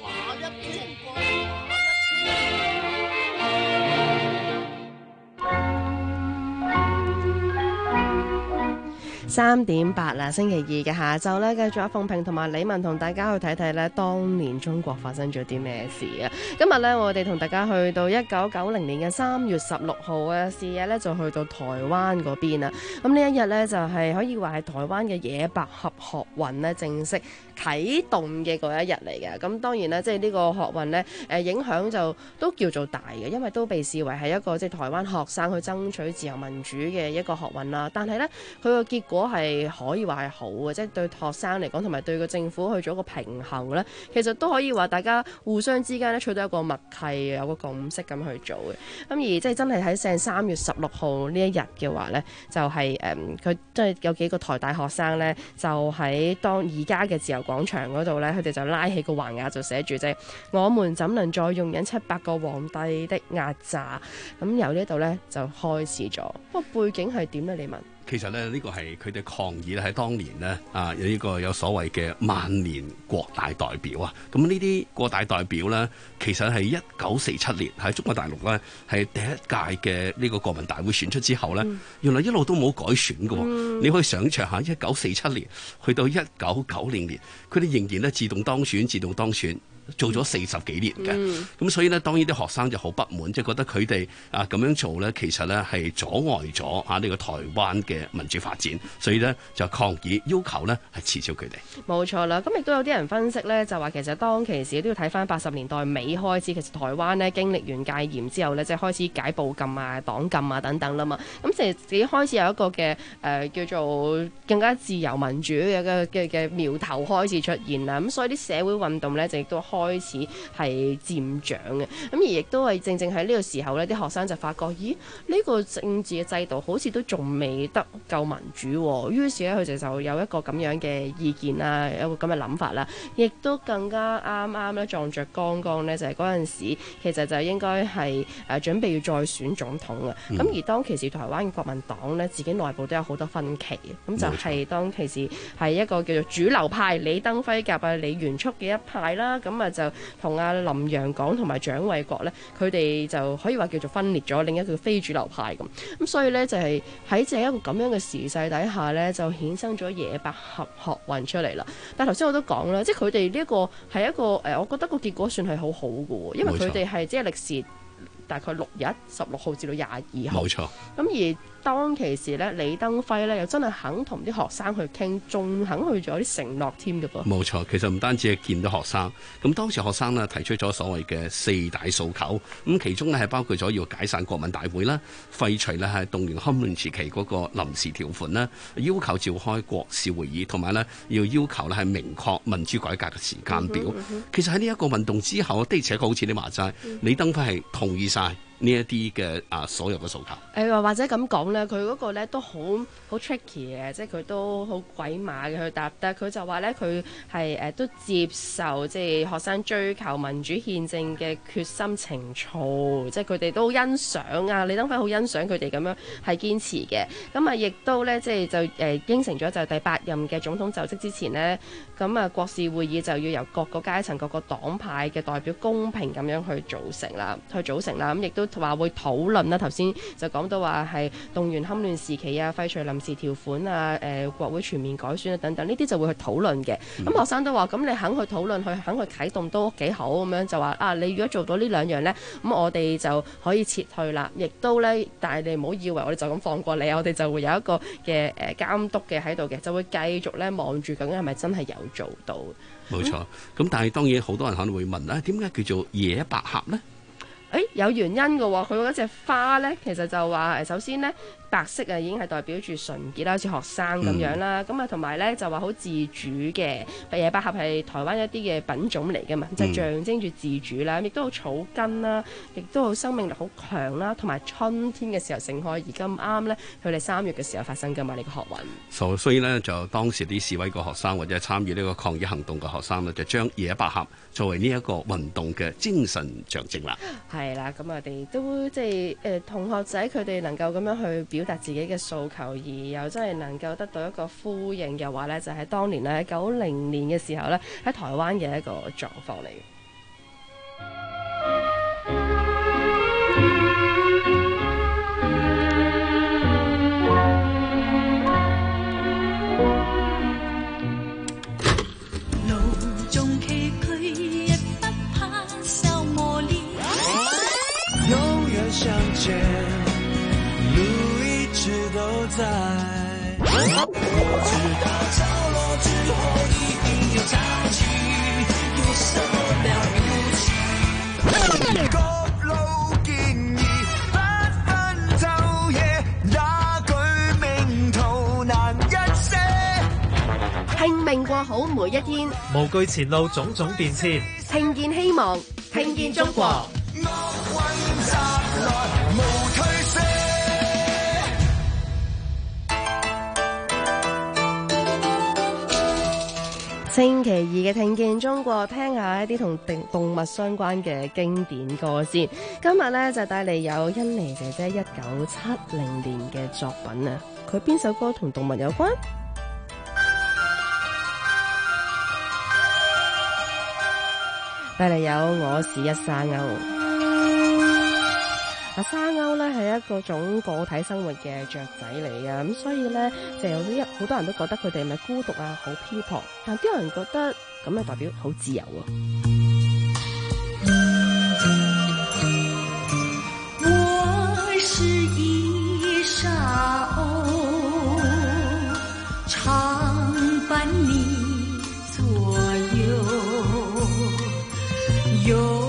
3點8啦，星期2嘅下晝呢，繼續阿鳳萍同埋李文同大家去睇睇呢，當年中國發生咗啲咩事啊！今日呢，我哋同大家去到1990年嘅3月16號嘅視野呢，就去到台灣嗰邊啊！咁呢一日呢，就係可以話係台灣嘅野百合學運呢正式啟動嘅嗰一日嚟嘅。咁當然呢，即係呢個學運呢，影響就都叫做大嘅，因為都被視為係一個即係台灣學生去爭取自由民主嘅一個學運啦。但係呢，佢個結果係可以話係好嘅，即係對學生嚟講，同埋對個政府去做一個平衡咧，其實都可以話大家互相之間咧取得一個默契，有個共識咁去做嘅。咁而即係真係喺3月16號呢一日嘅話咧，就係佢即係有幾個台大學生咧，就喺當而家嘅自由廣場嗰度咧，佢哋就拉起個橫額就寫住即係我們怎能再容忍700個皇帝的壓榨？咁由呢度咧就開始咗。不過背景係點咧？你問？ 其實咧，呢個係佢哋抗議咧，喺當年呢，有呢個有所謂嘅萬年國大代表啊。咁呢啲國大代表呢，其實係1947年喺中國大陸呢，係第一屆嘅呢個國民大會選出之後呢，原來一路都冇改選嘅。你可以想象下，1947年去到1990年，佢哋仍然咧自動當選。做咗40幾年嘅，咁所以呢，當然啲學生就好不滿，即係覺得佢哋咁樣做呢，其實呢係阻礙咗呢個台灣嘅民主發展，所以呢，就抗議要求呢係撤銷佢哋。 冇錯啦，咁亦都有啲人分析呢，就話其實當其時都要睇翻80年代尾開始，其實台灣呢經歷完戒嚴之後呢，即係開始解報禁啊、黨禁啊等等啦嘛，咁即係自己開始有一個嘅叫做更加自由民主嘅苗頭開始出現啦，咁所以啲社會運動呢，就亦都開始係漸長嘅，咁而亦都係正正喺呢個時候呢，啲學生就發覺，咦？呢個政治嘅制度好似都仲未得夠民主喎，於是咧佢哋就有一個咁樣嘅意見啦，有個咁嘅諗法啦，亦都更加啱咧撞着剛剛呢，就係嗰陣時其實就應該係準備要再選總統嘅，咁而當其時台灣嘅國民黨呢，自己內部都有好多分歧，咁就係當其時係一個叫做主流派李登輝夾啊李元簇嘅一派啦，咁啊就同阿林洋港同埋蔣緯國呢，佢哋就可以話叫做分裂咗，另一個非主流派咁所以呢，就係喺這一個咁樣嘅時勢底下呢，就衍生咗野百合學運出嚟啦。但係頭先我都講啦，即係佢哋呢一個係一個我覺得個結果算係好好嘅喎，因為佢哋係即係歷時大概6日，16號至到22號。 冇錯。 咁而當其時咧，李登輝咧又真係肯同啲學生去傾，仲肯去做啲承諾添嘅噃。 冇錯，其實唔單止係見到學生，咁當時學生呢提出咗所謂嘅4大訴求，咁其中呢係包括咗要解散國民大會啦，廢除呢係動員戡亂時期嗰個臨時條款啦，要求召開國事會議，同埋呢要求呢係明確民主改革嘅時間表。其實喺呢一個運動之後，的而且確好似你話齋，李登輝係同意晒呢一啲嘅所有嘅訴求。 或者咁講咧，佢嗰個咧都好 tricky 嘅，即係佢都好鬼馬嘅去答得。佢就話咧，佢係都接受即係學生追求民主憲政嘅決心情操，即係佢哋都好欣賞啊。李登輝好欣賞佢哋咁樣係堅持嘅。咁啊，亦都咧即係就應承咗就第8任嘅總統就職之前呢，咁啊國事會議就要由各個階層、各個黨派嘅代表公平咁樣去組成啦。咁亦都話會討論啦。頭先就講到話係動員戡亂時期啊，廢除臨時條款啊，國會全面改選啊等等，呢啲就會去討論嘅。咁學生都話：咁你肯去討論，肯去啟動都幾好咁樣，就話啊，你如果做到呢2樣呢，咁我哋就可以撤退啦。亦都呢，但係你唔好以為我哋就咁放過你，我哋就會有一個嘅監督嘅喺度嘅，就會繼續呢望住究竟係咪真係有做到。 冇錯，咁但係當然好多人可能會問啦，點解叫做野百合呢？ 有原因嘅喎，佢嗰隻花呢，其實就話首先呢，白色已經係代表住純潔啦，好似學生咁樣啦。咁啊同埋呢，就話好自主嘅，野百合係台灣一啲嘅品種嚟嘅嘛，就係象徵住自主啦，亦都好草根啦，亦都好生命力好強啦，同埋春天嘅時候盛開，而咁啱呢，佢哋3月嘅時候發生㗎嘛，呢個學運。 所以呢，就當時啲示威嘅學生或者參與呢個抗議行動嘅學生呢，就將野百合作為呢一個運動嘅精神象徵啦。 係啦，咁我哋都即係同學仔佢哋能夠咁樣去表達自己嘅訴求，而又真係能夠得到一個呼應嘅話呢，就係當年咧90年嘅時候呢，喺台灣嘅一個狀況嚟嘅。 相见，路一直都在。我知道潮落之後一定有潮起，有什麼了不起？各路建議不分晝夜，那句名圖難一些。 拼命過好每一天， 無懼前路種種變遷， 聽見希望，聽見中國。星期2嘅聽見中國，聽下一啲同動物相關嘅經典歌先。今日呢，就帶嚟有甄妮姐姐1970年嘅作品啊，佢邊首歌同動物有關？帶嚟有我是一沙鷗。沙鷗咧係一個種個體生活嘅雀仔嚟嘅，咁所以咧就有好多人都覺得佢哋咪孤獨啊，好漂泊，但啲人覺得咁樣代表好自由啊。 我是一沙鷗，常伴你左右，有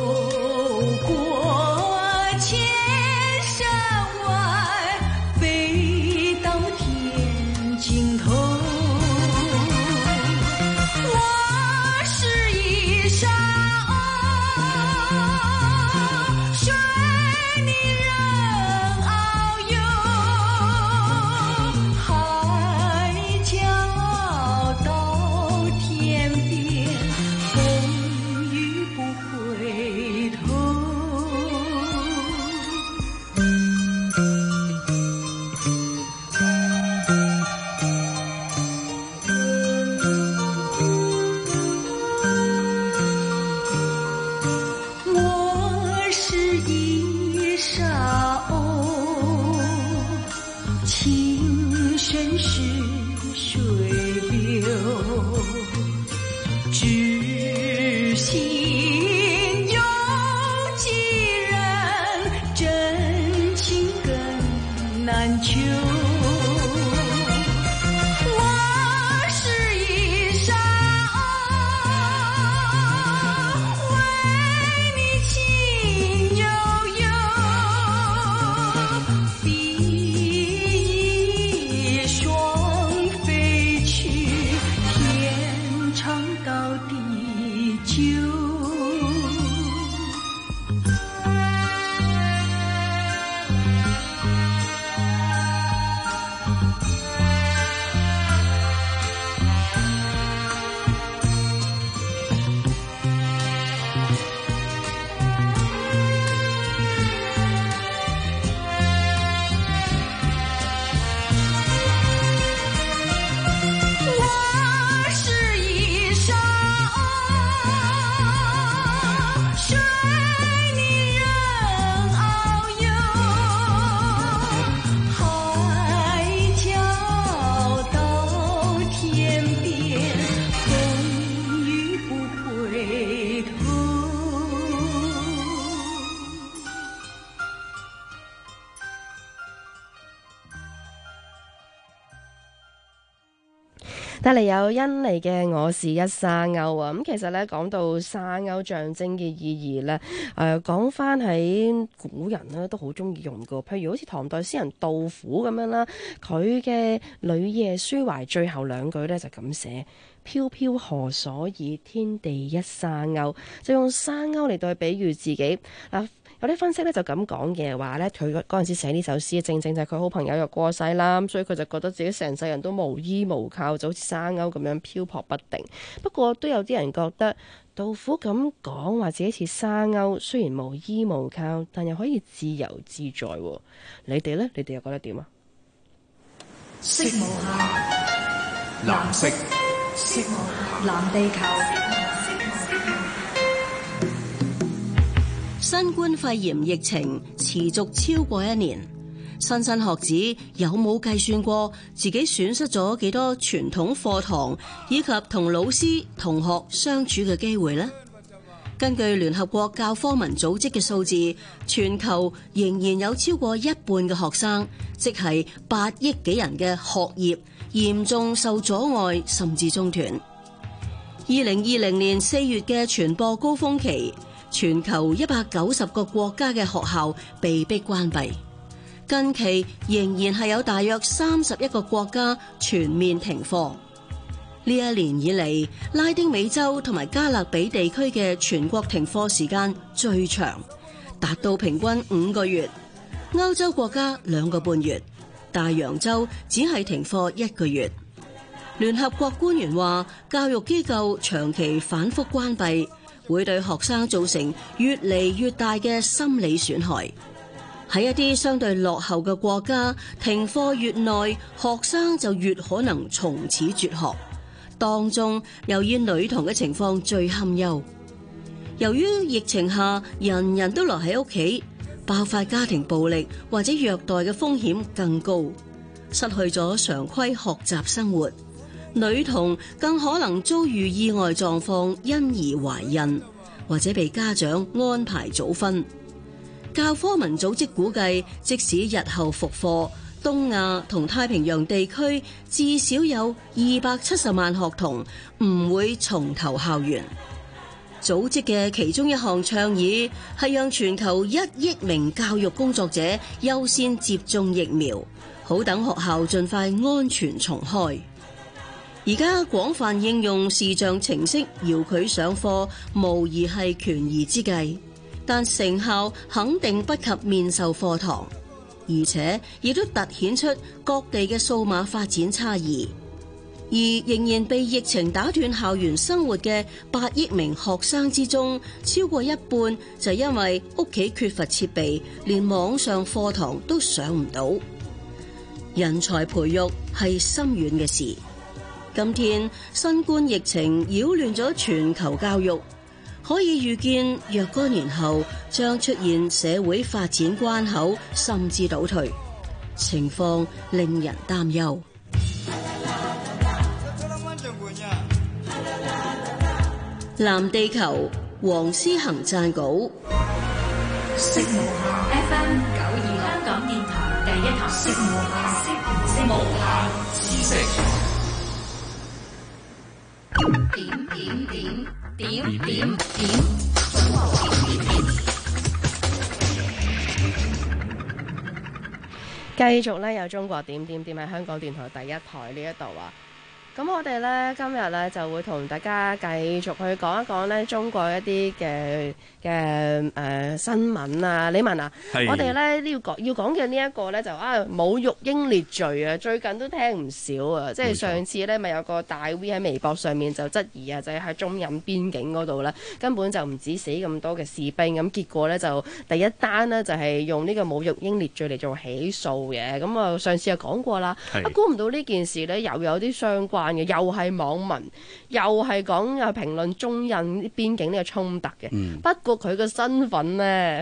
难求。 帶嚟有印尼嘅我是一沙鷗啊！咁其實咧講到沙鷗象徵嘅意義咧，講翻喺古人咧都好中意用噶，譬如好似唐代詩人杜甫咁樣啦，佢嘅《旅夜書懷》最後兩句咧就咁寫：飄飄何所以天地一沙鷗，就用沙鷗嚟到去比喻自己嗱。有啲分析咧就咁講嘅話咧，佢嗰陣時寫呢首詩，正正就係佢好朋友又過世啦，所以佢就覺得自己成世人都無依無靠，就好似沙鷗咁樣漂泊不定。不過都有啲人覺得杜甫咁講話自己似沙鷗，雖然無依無靠，但又可以自由自在。你哋呢？你哋又覺得點啊？ 色無限，藍色，色無限，藍地球。 新冠肺炎疫情持續超過1年，莘莘學子有冇計算過自己損失咗幾多傳統課堂以及同老師同學相處嘅機會呢？根據聯合國教科文組織嘅數字，全球仍然有超過一半嘅學生，即係8億幾人嘅學業嚴重受阻礙甚至中斷。2020年4月嘅傳播高峰期，全球190個國家嘅學校被迫關閉，近期仍然係有大約31個國家全面停課。呢一年以嚟，拉丁美洲同埋加勒比地區嘅全國停課時間最長，達到平均5個月。歐洲國家2個半月，大洋洲只係停課1個月。聯合國官員話，教育機構長期反覆關閉，會對學生造成越嚟越大嘅心理損害。喺一啲相對落後嘅國家，停課越耐，學生就越可能從此輟學。當中又以女童嘅情況最堪憂。由於疫情下人人都留喺屋企，爆發家庭暴力或者虐待嘅風險更高，失去咗常規學習生活。女童更可能遭遇意外狀況，因而懷孕，或者被家長安排早婚。教科文組織估計，即使日後復課，東亞同太平洋地區至少有270萬學童唔會重投校園。組織嘅其中一項倡議係讓全球1億名教育工作者優先接種疫苗，好等學校盡快安全重開。而家廣泛應用視像程式遙距上課，無疑係權宜之計，但成效肯定不及面授課堂，而且亦都凸顯出各地嘅數碼發展差異。而仍然被疫情打斷校園生活嘅8億名學生之中，超過一半就因為屋企缺乏設備，連網上課堂都上唔到。人才培育係深遠嘅事。今天新冠疫情擾亂咗全球教育，可以預見若干年後將出現社會發展關口甚至倒退，情況令人擔憂。藍地球黃思恒撰稿。 色無限 FM 926香港電台第一台，色無限知識。點， 繼續咧有中國點喺香港電台第一台呢一度啊！咁我哋咧今日咧就會同大家繼續去講一講咧中國一啲嘅新聞啊，李文啊，我哋咧要講嘅呢一個咧就侮辱英烈罪啊，最近都聽唔少啊，即係上次咧咪有個大 V 喺微博上面就質疑啊，就係喺中印邊境嗰度咧根本就唔止死咁多嘅士兵，咁結果咧就第一單呢，就係用呢個侮辱英烈罪嚟做起訴嘅，咁啊上次就講過啦，估唔到呢件事咧又有啲相關。又係網民，又係講評論中印邊境呢個衝突嘅。不過佢個身份呢，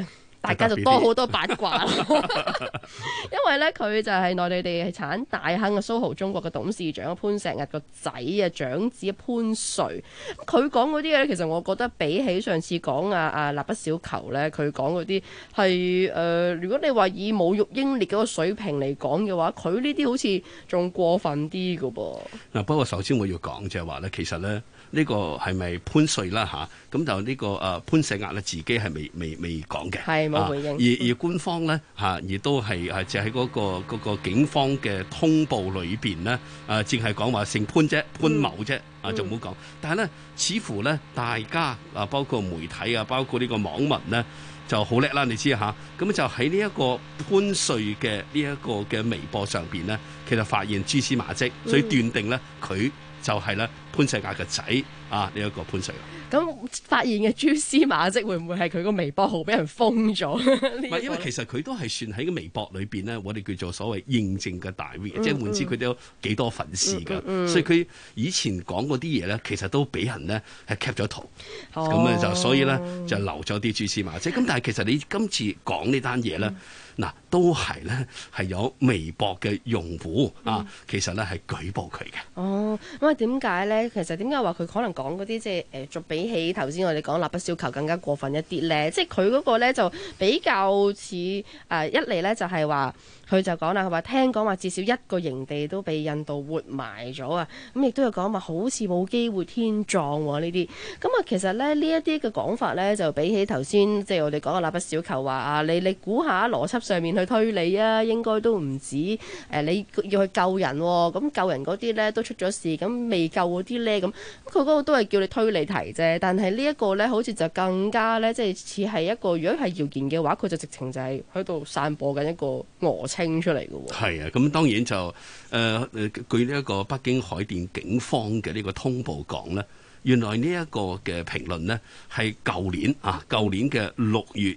大家就多好多八卦因為咧佢就係內地地產大亨嘅蘇豪中國嘅董事長潘石屹個仔啊，長子潘瑞。佢講嗰啲嘢咧，其實我覺得比起上次講蠟筆小球咧，佢講嗰啲係如果你話以侮辱英烈嗰個水平嚟講嘅話，佢呢啲好似仲過分啲㗎噃。 嗱，不過首先我要講就係話咧，其實咧呢個係咪潘瑞啦嚇？咁就呢個潘石屹咧自己係未講嘅， 係冇回應。 而官方咧亦都係就喺嗰個警方嘅通報裏邊咧，淨係講話姓潘啫，潘某啫，就唔好講。但係咧，似乎咧大家包括媒體包括呢個網民咧，就好叻啦，你知嚇。咁就喺呢一個潘瑞嘅呢一個嘅微博上邊咧，其實發現蛛絲馬跡，所以斷定咧佢就係咧潘石屹嘅仔呢一個潘瑞。 咁發現嘅蛛絲馬跡會唔會係佢個微博號俾人封咗？唔係，因為其實佢都係算喺個微博裏邊咧，我哋叫做所謂認證嘅大 V，即係換之佢都有幾多粉絲㗎，所以佢以前講嗰啲嘢咧，其實都俾人咧係 cap 咗圖，咁咧就所以咧就留咗啲蛛絲馬跡。咁但係其實你今次講呢單嘢咧，嗱都係咧係有微博嘅用戶其實咧係舉報佢嘅。 哦，咁啊點解咧？其實點解話佢可能講嗰啲即係比起頭先我哋講蠟筆小球更加過分一啲咧？即係佢嗰個咧就比較似一嚟咧就係話佢就講啦，佢話聽講話至少一個營地都被印度活埋咗啊！咁亦都有講話好似冇機會天葬喎呢啲。咁啊其實咧呢一啲嘅講法咧就比起頭先即係我哋講嘅蠟筆小球話你估下邏輯上面去推理啊，應該都唔止你要去救人喎。咁救人嗰啲咧都出咗事，咁未救嗰啲咧咁佢嗰個都係叫你推理題啫。但係呢一個咧好似就更加咧即係似係一個，如果係謠言嘅話，佢就直情就係喺度散播緊一個訛稱出嚟嘅喎。 係啊，咁當然就據呢一個北京海淀警方嘅呢個通報講咧，原來呢一個嘅評論呢係舊年嘅6月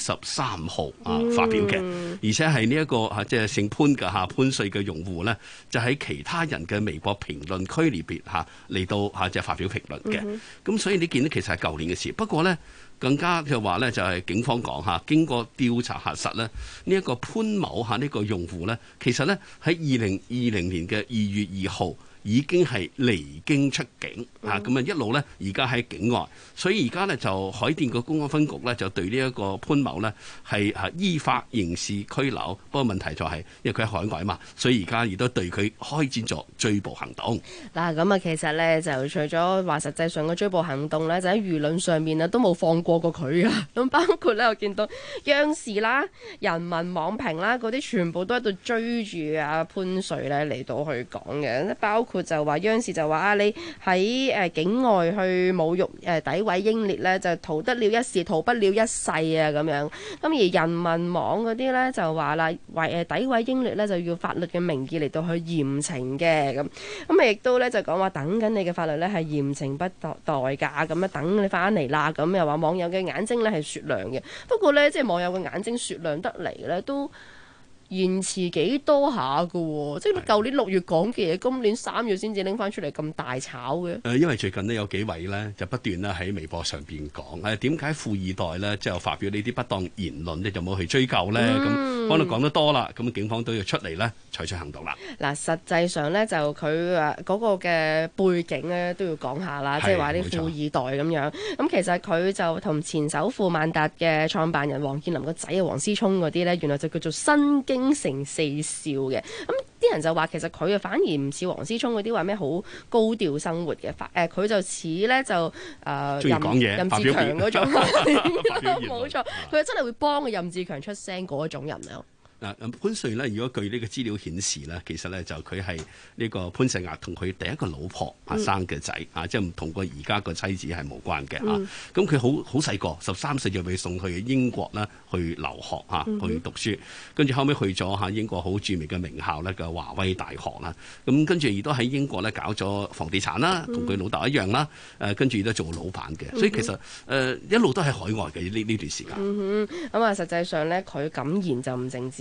23號發表嘅，而且係呢一個即係姓潘嘅潘瑞嘅用戶呢，就喺其他人嘅微博評論區裏邊嚟到即係發表評論嘅。咁所以你見到其實係舊年嘅事，不過呢，更加嘅話呢，就係警方講經過調查核實呢，呢一個潘某呢個用戶呢，其實呢喺2020年嘅2月2號。已經係離京出境咁啊一路呢，而家喺境外，所以而家呢，就海淀個公安分局呢，就對呢一個潘某呢係依法刑事拘留。不過問題就係，因為佢喺海外嘛，所以而家亦都對佢開展咗追捕行動。 嗱咁啊，其實呢，就除咗話實際上嘅追捕行動呢，就喺輿論上面都冇放過佢啊。咁包括呢，我見到央視啦、人民網評啦嗰啲，全部都喺度追住潘瑞呢嚟到去講嘅，包括就話央視就話你喺境外去侮辱詆毀英烈呢，就逃得了一時，逃不了一世啊咁樣。咁而人民網嗰啲呢，就話啦，詆毀英烈呢，就要法律嘅名義嚟到去嚴懲嘅咁。咁亦都呢，就講話等緊你嘅法律呢係嚴懲不代價咁啊，等你翻嚟啦。咁又話網友嘅眼睛呢係雪亮嘅，不過呢，即係網友嘅眼睛雪亮得嚟呢，都延遲幾多下㗎喎，即係舊年6月講嘅嘢，今年3月先至拎翻出嚟咁大炒嘅。 因為最近呢，有幾位呢就不斷咧喺微博上邊講點解富二代呢就發表呢啲不當言論呢就冇去追究呢？咁可能講得多啦，咁警方都要出嚟呢採取行動啦。 嗱，實際上呢，就佢嗰個嘅背景呢都要講下啦，即係話啲富二代咁樣。咁其實佢就同前首富萬達嘅創辦人王健林個仔黃思聰嗰啲呢，原來就叫做新京城四少嘅。咁啲人就話其實佢反而唔似黃思聰嗰啲話咩好高調生活嘅，佢就似咧就任志強嗰種，冇錯，佢真係會幫個任志強出聲嗰種人啊。 潘瑞呢，如果據呢個資料顯示呢，其實呢就佢係呢個潘石屹同佢第一個老婆生嘅仔即係唔同個而家個妻子係無關嘅咁佢好細個，13歲就被送去英國啦去留學去讀書，跟住後尾去咗英國好著名嘅名校呢嘅華威大學啦。咁跟住亦都喺英國呢搞咗房地產啦，同佢老豆一樣啦。跟住亦都做老闆嘅，所以其實一路都喺海外嘅呢段時間。 咁啊，實際上呢，佢敢言就唔淨止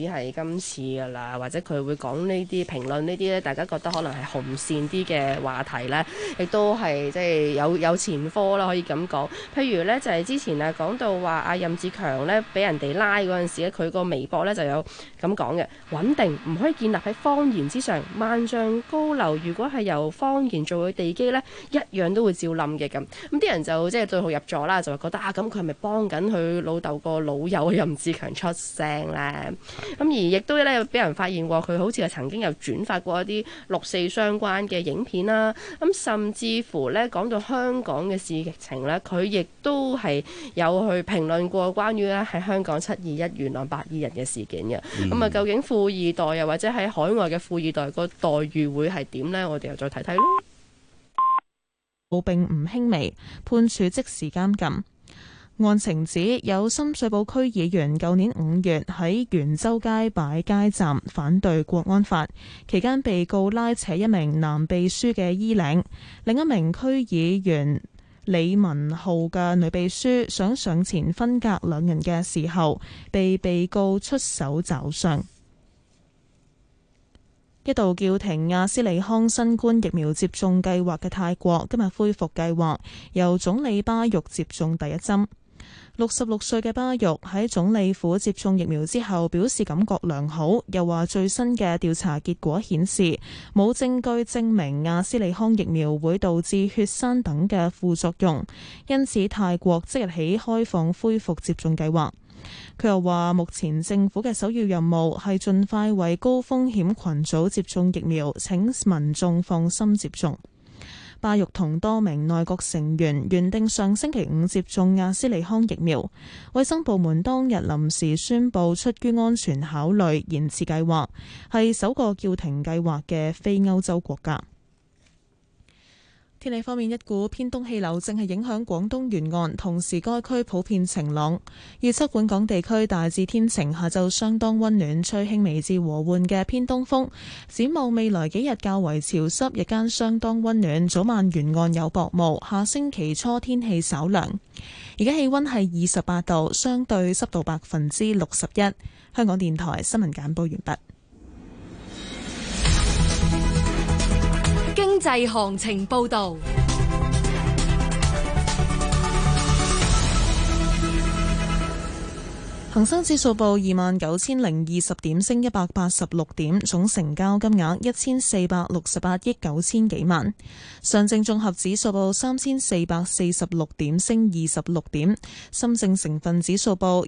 係今次㗎啦，或者佢會講呢啲評論呢啲咧，大家覺得可能係紅線啲嘅話題咧，亦都係即係有前科啦，可以咁講。譬如咧就係之前講到話阿任志強咧俾人哋拉嗰陣時咧，佢個微博咧就有咁講嘅，穩定唔可以建立喺謊言之上，萬丈高樓如果係由謊言做嘅地基咧，一樣都會照冧嘅咁。咁啲人就即係對號入座啦，就話覺得咁佢係咪幫緊佢老豆個老友任志強出聲咧？咁而亦都咧俾人發現過佢好似係曾經有轉發過一啲6·4相關嘅影片啦。咁甚至乎咧講到香港嘅事情咧，佢亦都係有去評論過關於咧喺香港7·21元朗8二人嘅事件嘅。咁究竟富二代又或者喺海外嘅富二代個待遇會係點呢？我哋又再睇睇咯。 並唔輕微，判處即時監禁。案情指有深水埗區議員舊年5月喺元州街擺街站反對國安法，期間被告拉扯一名男秘書嘅衣領，另一名區議員李文浩嘅女秘書想上前分隔兩人嘅時候，被告出手抓傷。一度叫停阿斯利康新冠疫苗接種計劃嘅泰國今日恢復計劃，由總理巴育接種第一針。66歲嘅巴育喺總理府接種疫苗之後表示感覺良好，又話最新嘅調查結果顯示冇證據證明阿斯利康疫苗會導致血栓等嘅副作用，因此泰國即日起開放恢復接種計劃。佢又話目前政府嘅首要任務係盡快為高風險群組接種疫苗，請民眾放心接種。巴育同多名內閣成員原定上星期5接種阿斯利康疫苗，衛生部門當日臨時宣布出於安全考慮延遲計劃，係首個叫停計劃嘅非歐洲國家。天氣方面，一股偏東氣流正係影響廣東沿岸，同時該區普遍晴朗。預測本港地區大致天晴，下晝相當溫暖，吹輕微至和緩嘅偏東風。展望未來幾日較為潮濕，日間相當溫暖，早晚沿岸有薄霧。下星期初天氣稍涼。而家氣溫係28度，相對濕度61%。香港電台新聞簡報完畢。 經濟行情報道。 恒生指數報29,020點，升186點，總成交金額1468億9千幾萬。上證綜合指數報3446點，升26點。深證成分指數報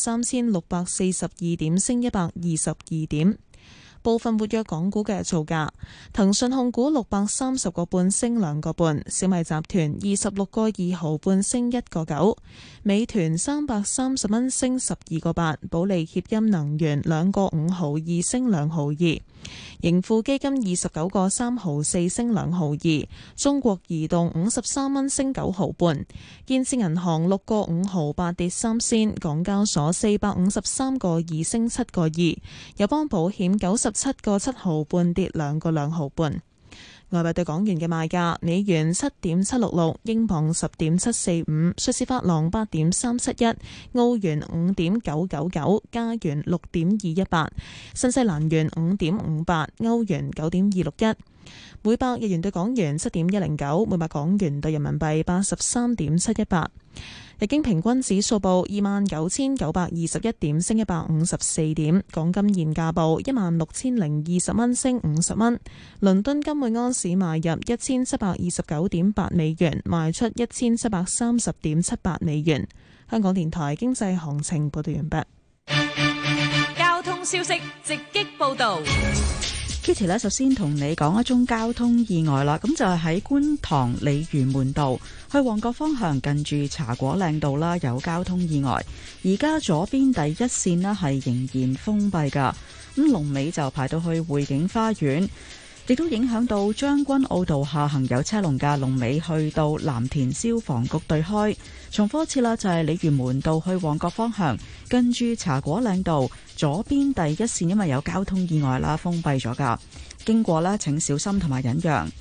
13642點，升122點。部分活躍港股嘅造價：騰訊控股630個半升2個半，小米集團26個2毫半升1個9，美團330蚊升12個8，保利協鑫能源2個5毫2升2毫2，盈富基金29個3毫4升2毫2，中國移動53蚊升9毫半，建設銀行6個5毫8跌3仙，港交所453個2升7個2，友邦保險97個7毫半跌2個2毫半。外幣對港元嘅賣價：美元7.766，英鎊10.745，瑞士法郎8.371，澳元5.999，加元6.218，新西蘭元5.58，歐元9.261。每百日元對港元7.109，每百港元對人民幣83.718。日經平均指數報29,921點，升154點。港金現價報16,020蚊，升50蚊。倫敦金每安士買入1729.8美元，賣出1730.78美元。香港電台經濟行情報道完畢。 交通消息直擊報道。 Kitty 呢，首先同你講一宗交通意外啦，咁就係喺觀塘鯉魚門道去旺角方向，近住茶果嶺道啦，有交通意外。而家左邊第一線呢係仍然封閉噶，咁龍尾就排到去匯景花園，亦都影響到將軍澳道下行有車龍噶，龍尾去到藍田消防局對開。重複一次啦，就係鯉魚門道去旺角方向，跟住茶果嶺道左邊第一線，因為有交通意外啦，封閉咗噶，經過啦請小心同埋忍讓。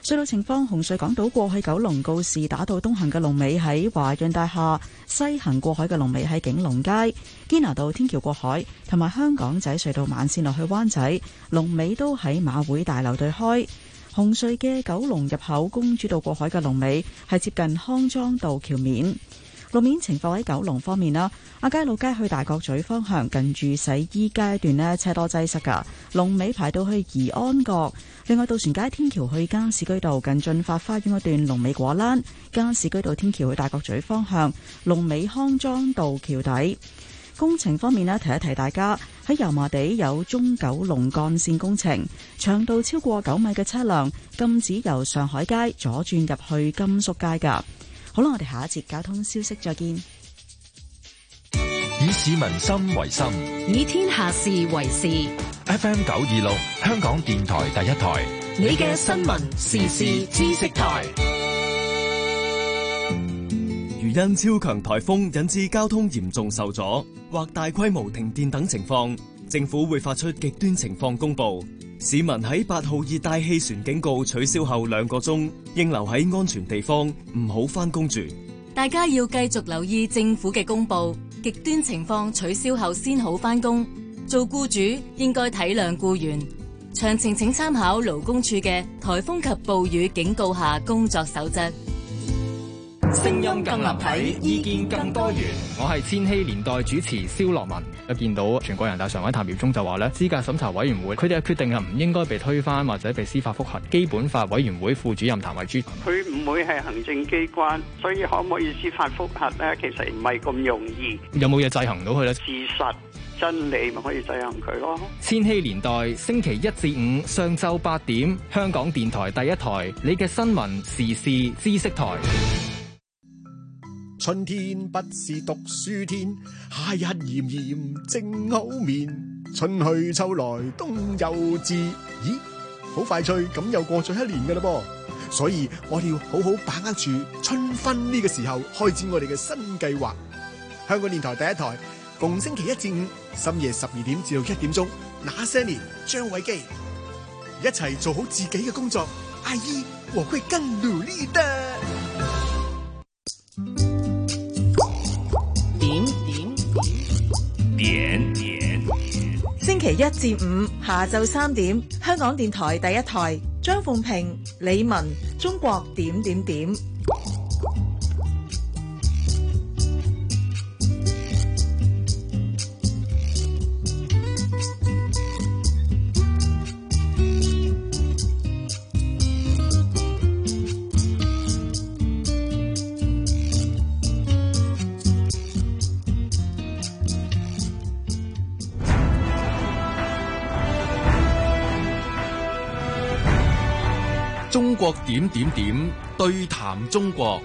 隧道情況，紅隧港島過去九龍告士打道東行嘅龍尾喺華潤大廈，西行過海嘅龍尾喺景隆街。堅拿道天橋過海同埋香港仔隧道慢線落去灣仔，龍尾都喺馬會大樓對開。紅隧嘅九龍入口公主道過海嘅龍尾係接近康莊道橋面。路面情況喺九龍方面啦，亞皆老街去大角咀方向近住洗衣街一段呢，車多擠塞噶，龍尾排到去怡安閣。另外，渡船街天橋去加士居道近駿發花園嗰段龍尾果欄，加士居道天橋去大角咀方向龍尾康莊道橋底。工程方面呢，提一提大家喺油麻地有中九龍幹線工程，長度超過9米嘅車輛禁止由上海街左轉入去甘肅街噶。好啦，我哋下一節交通消息再見。 以市民心為心， 以天下事為事。 FM 926，香港電台第一台， 你嘅新聞時事知識台。 如因超強颱風引致交通嚴重受阻或大規模停電等情況，政府會發出極端情況公佈。市民喺8號熱帶氣旋警告取消後2個鐘，應留喺安全地方，唔好返工住。 大家要繼續留意政府嘅公佈，極端情況取消後先好返工。做僱主應該體諒僱員。詳情請參考勞工處嘅颱風及暴雨警告下工作守則。 聲音更立體，意見更多元。我係千禧年代主持蕭樂文。一見到全國人大常委譚耀宗就話咧，資格審查委員會佢哋嘅決定係唔應該被推翻或者被司法覆核。基本法委員會副主任譚慧珠， 佢唔會係行政機關，所以可唔可以司法覆核咧？其實唔係咁容易。 有冇嘢制衡到佢咧？ 事實真理咪可以制衡佢咯。 千禧年代星期1至5上晝8點，香港電台第一台，你嘅新聞時事知識台。 春天不是讀書天，夏日炎炎正好眠。春去秋來冬又至，咦，好快脆咁又過咗1年㗎啦噃。所以我哋要好好把握住春分呢個時候，開展我哋嘅新計劃。香港電台第一台，逢星期1至5深夜12點至到1點鐘，那些年張偉基一齊做好自己嘅工作。阿姨，我會更努力的。 點星期1至5下晝3點，香港電台第一台，張鳳平、李文，中國點點點。 中國點點點對談中國。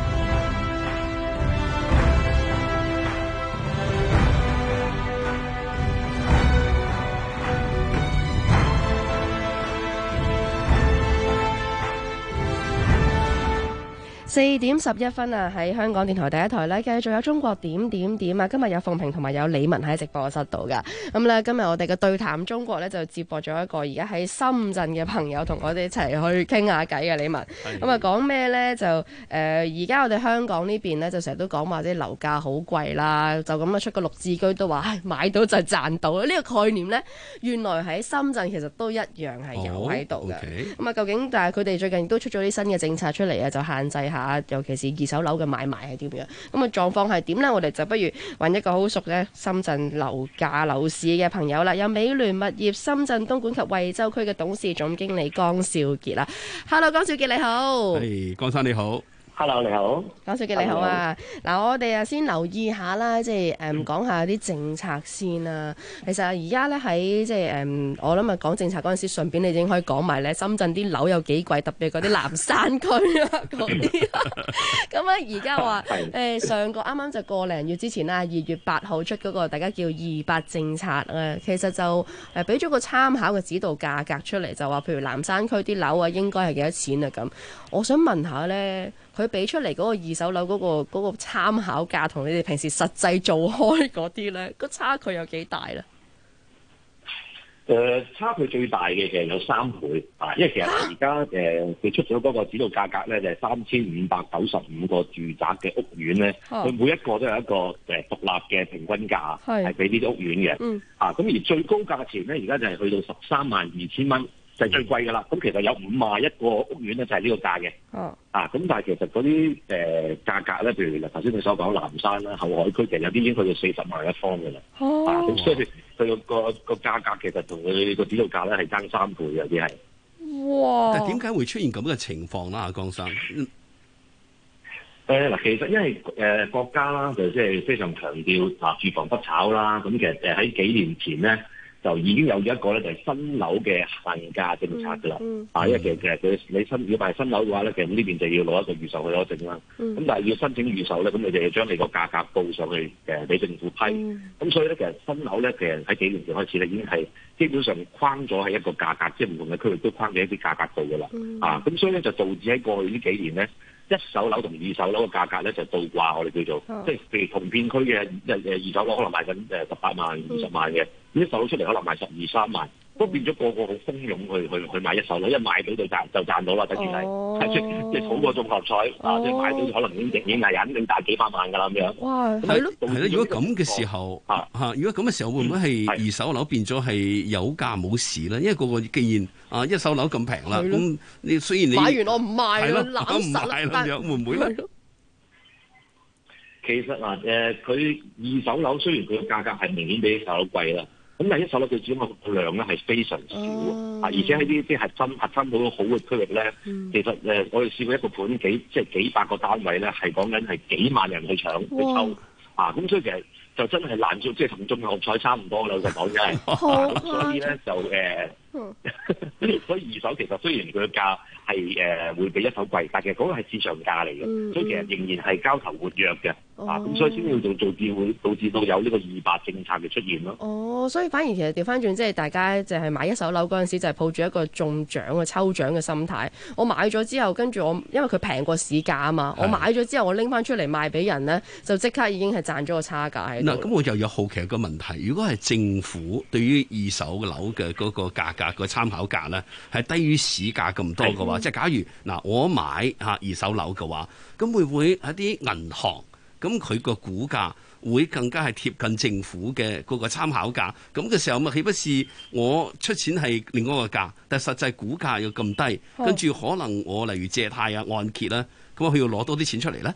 4點11分啊！喺香港電台第一台呢，繼續有中國點點點啊！今日有鳳平同埋有李文喺直播室度噶。咁呢，今日我哋嘅對談中國呢，就接駁咗一個而家喺深圳嘅朋友，同我哋一齊去傾下偈嘅李文。咁啊講咩呢？就而家我哋香港呢邊呢，就成日都講話啲樓價好貴啦，就咁啊出個綠置居都話，唉，買到就賺到啦。呢個概念呢，原來喺深圳其實都一樣係有喺度嘅。咁啊，究竟但係佢哋最近都出咗啲新嘅政策出嚟啊，就限制下。尤其是二手樓嘅買賣係點樣？咁啊狀況係點呢？我哋就不如揾一個好熟嘅深圳樓價樓市嘅朋友啦。有美聯物業深圳東莞及惠州區嘅董事總經理江少傑啦。Hello， 江少傑你好。 係，江生你好。 Hello， 你好， 江少傑你好啊！嗱，我哋啊先留意下啦，即係講下啲政策先啦。其實而家咧喺即係我諗啊講政策嗰陣時，順便你已經可以講埋咧深圳啲樓有幾貴，特別嗰啲南山區啊嗰啲。咁啊而家話上個啱啱就個零月之前啦，2月8號出嗰個大家叫200政策啊，其實就俾咗個參考嘅指導價格出嚟，就話譬如南山區啲樓啊應該係幾多錢啊咁。我想問下咧。佢俾出嚟嗰個二手樓嗰個參考價同你哋平時實際做開嗰啲咧，個差距有幾大咧？ 差距最大嘅其實有3倍啊，因為其實而家佢出咗嗰個指導價格咧，就係3595個住宅嘅屋苑咧，佢每一個都有一個獨立嘅平均價係俾呢啲屋苑嘅。咁而最高價錢咧，而家就係去到132000蚊，就係最貴㗎啦。咁其實有51個屋苑咧就係呢個價嘅。咁但係其實嗰啲價格咧，譬如頭先你所講南山啦、後海區，其實有啲已經去到40萬一方㗎啦。咁所以佢個價格其實同佢個指導價咧係爭3倍嘅，啲係。 哇！ 但係點解會出現咁嘅情況啦？江生。 嗱，其實因為國家啦，就即係非常強調住房不炒啦。咁其實喺幾年前咧，就已經有咗一個咧，就係新樓嘅限價政策㗎啦。因為其實佢你要賣新樓嘅話咧，其實呢邊就要攞一個預售許可證啦。咁但係要申請預售咧，咁你就要將你個價格報上去俾政府批。咁所以咧，其實新樓咧，其實喺幾年前開始咧，已經係基本上框咗喺一個價格，即係唔同嘅區域都框咗一啲價格度㗎啦。咁所以咧就導致喺過去呢幾年咧，一手樓同二手樓嘅價格咧就倒掛，我哋叫做即係譬如同片區嘅二手樓可能賣緊18萬、20萬嘅，一手樓出嚟可能賣12、13萬，都變咗個個好蜂擁去買一手樓，一買到就賺到啦，等於係即係好過中學彩即係買到可能已經係肯定大幾百萬㗎啦咁樣。 哇，係咯， 如果咁嘅時候如果咁嘅時候會唔會係二手樓變咗係有價冇市咧？因為個個既然一手樓咁平啦，咁你雖然你買完我唔賣啦， 唔賣啦，會唔會咧？ 其實佢二手樓雖然佢嘅價格係明顯比一手樓貴啦，咁但係一手樓佢只不過量咧係非常少而且喺啲核心好好嘅區域咧，其實我哋試過一個盤幾百個單位咧，係講緊係幾萬人去搶去抽咁所以其實就真係難做，即係同中六合彩差唔多啦，就講真係。咁所以咧就所以二手其實雖然佢嘅價係會比一手貴，但其實嗰個係市場價嚟嘅，所以其實仍然係交投活躍嘅。咁所以先會導致到有呢個200政策嘅出現咯。 所以反而其實調翻轉，即係大家就係買一手樓嗰陣時，就係抱住一個中獎嘅抽獎嘅心態。我買咗之後，跟住因為佢平過市價啊嘛，我買咗之後，我拎翻出嚟賣俾人咧，就即刻已經係賺咗個差價喺度。 嗱，咁我又有好奇一個問題，如果係政府對於二手樓嘅嗰個價格個參考價咧，係低於市價咁多嘅話，即係假如我買二手樓嘅話，咁會唔會一啲銀行？咁佢個估價會更加係貼近政府嘅嗰個參考價，咁嘅時候咪豈不是我出錢係另外一個價，但係實際估價要咁低，跟住可能我例如借貸按揭啦，咁佢要攞多啲錢出嚟咧？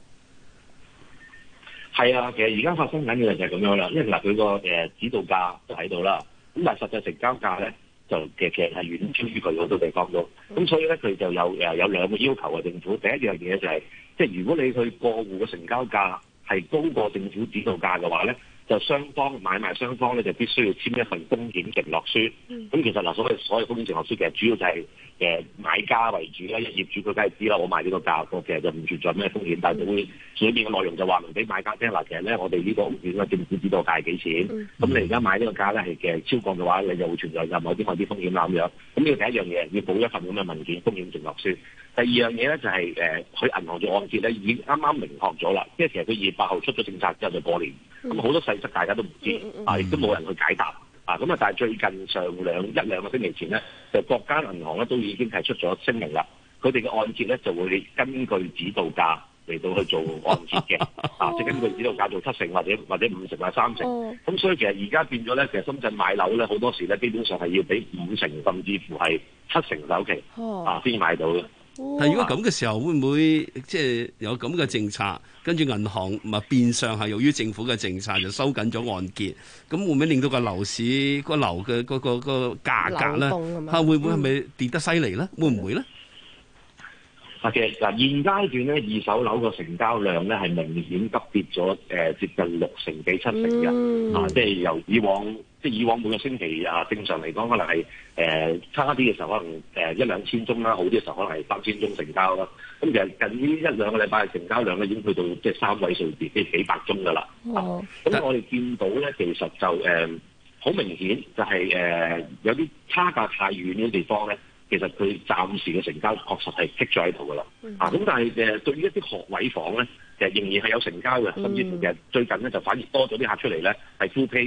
係啊，其實而家發生緊嘅就係咁樣啦，因為佢個指導價都喺度啦，咁但係實際成交價咧就其實係遠超於佢好多地方都，咁所以咧佢就有兩個要求嘅政府，第一樣嘢就係即係如果你去過戶嘅成交價係高過政府指導價嘅話咧，就買賣雙方咧就必須要簽一份風險承諾書。咁其實所謂風險承諾書其實主要就係買家為主啦，業主佢梗係知啦，我賣呢個價，其實就唔存在咩風險，但係就會裏面嘅內容就話明俾買家聽嗱，其實咧我哋呢個屋苑嘅政府指導價係幾錢，咁你而家買呢個價咧係超過嘅話，你就會存在某啲風險啦咁樣。咁呢個第一樣嘢要補一份咁嘅文件風險承諾書。第二樣嘢咧就係佢銀行做按揭咧已經啱啱明確咗啦，因為其實佢2月8號出咗政策之後就過年，咁好多細則大家都唔知，亦都冇人去解答。咁但係最近上一兩個星期前咧，就各間銀行咧都已經係出咗聲明啦，佢哋嘅按揭咧就會根據指導價嚟到去做按揭嘅，即係根據指導價做7成或者5成或者3成。咁所以其實而家變咗咧，其實深圳買樓咧好多時咧基本上係要俾5成甚至乎係7成首期先買到嘅。 但如果咁嘅時候，會唔會即係有咁嘅政策，跟住銀行咪變相係由於政府嘅政策就收緊咗按揭，咁會唔會令到個樓市個樓嘅個價格咧會唔會係咪跌得犀利咧？會唔會咧？ 其實現階段咧二手樓個成交量咧係明顯急跌咗接近6成幾7成嘅，即係由以往每個星期正常嚟講可能係差啲嘅時候可能1-2千宗啦，好啲嘅時候可能係3,000宗成交啦。咁其實近呢1-2個禮拜嘅成交量咧已經去到即係3位數字，即係幾百宗㗎啦。咁我哋見到咧其實就好明顯就係有啲差價太遠嘅地方咧。其實佢暫時嘅成交確實係棘咗喺度㗎啦，咁但係對於一啲學位房咧，其實仍然係有成交嘅，甚至乎其實最近咧就反而多咗啲客出嚟咧係 full pay 嘅，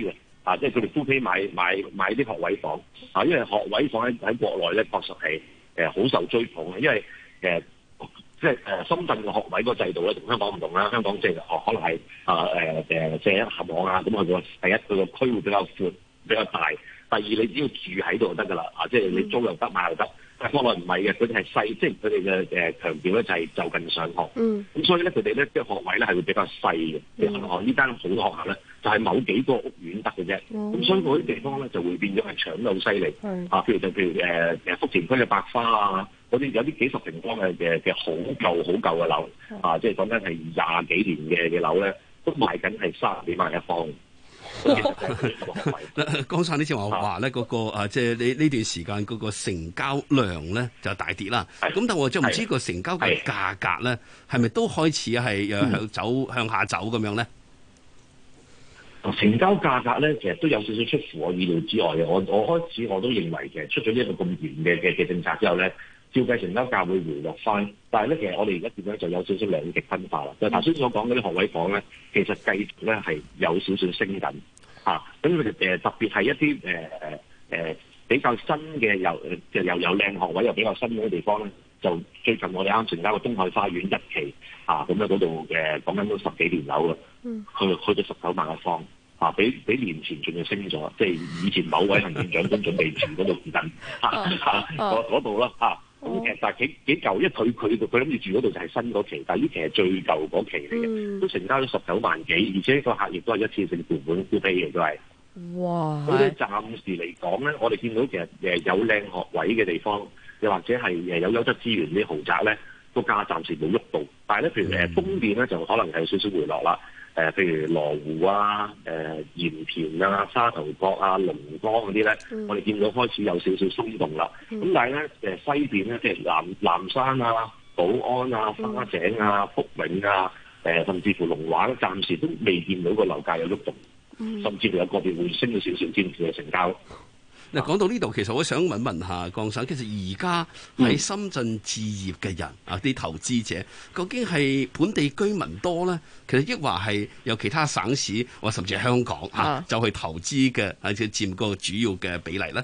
即係佢哋夫妻買啲學位房因為學位房喺國內咧確實係好受追捧嘅，因為即係深圳嘅學位個制度咧同香港唔同啦，香港即係可能係借一合網咁佢個第一佢個區會比較闊比較大，第二你只要住喺度就得㗎啦，即係你租又得買又得。但係國內唔係嘅，佢哋係細，即係佢哋嘅強調咧就係就近上學。咁所以咧佢哋咧即係學位咧係會比較細嘅。譬如銀行呢間好多學校咧就係某幾個屋苑得嘅啫。咁所以嗰啲地方咧就會變咗係搶得好犀利。譬如福田區嘅百花嗰啲有啲幾十平方嘅好舊嘅樓即係講緊係20幾年嘅樓咧，都賣緊係30幾萬一方。 江生呢次話咧嗰個即係你呢段時間嗰個成交量咧就大跌啦。咁但我就唔知個成交嘅價格咧係咪都開始係向下走咁樣咧？ 成交價格咧其實都有少少出乎我意料之外嘅。我開始我都認為其實出咗呢一個咁嚴嘅政策之後咧，照計成交價會回落翻。但係咧其實我哋而家點樣就有少少兩極分化啦。就頭先所講嗰啲學位房咧，其實繼續咧係有少少升緊咁佢哋特別係一啲比較新嘅又靚學位又比較新嘅地方咧，就最近我哋啱成交個東海花園1期咁咧嗰度講緊都10幾年樓啦，去到19萬一方比年前仲要升咗，即係以前某位行政長官準備住嗰度附近嗰度啦咁其實但係幾舊，因為佢諗住住嗰度就係新嗰期，但係呢期係最舊嗰期嚟嘅，都成交咗19萬幾，而且個客亦都係一次性付款付俾嘅都係。哇！咁暫時嚟講咧，我哋見到其實有靚學位嘅地方，又或者係有優質資源啲豪宅咧，個價暫時冇喐到。但係咧，譬如豐田咧就可能係少少回落啦。譬如羅湖鹽田沙頭角龍崗嗰啲咧，我哋見到開始有少少鬆動啦。咁但係咧西邊咧，即係南山寶安花井福永甚至乎龍華咧，暫時都未見到個樓價有喐動，甚至乎有個別會升咗少少添嘅成交。 嗱，講到呢度，其實我想問下江生，其實而家喺深圳置業嘅人啲投資者，究竟係本地居民多咧？其實抑或係有其他省市或甚至係香港就去投資嘅，即係佔個主要嘅比例咧？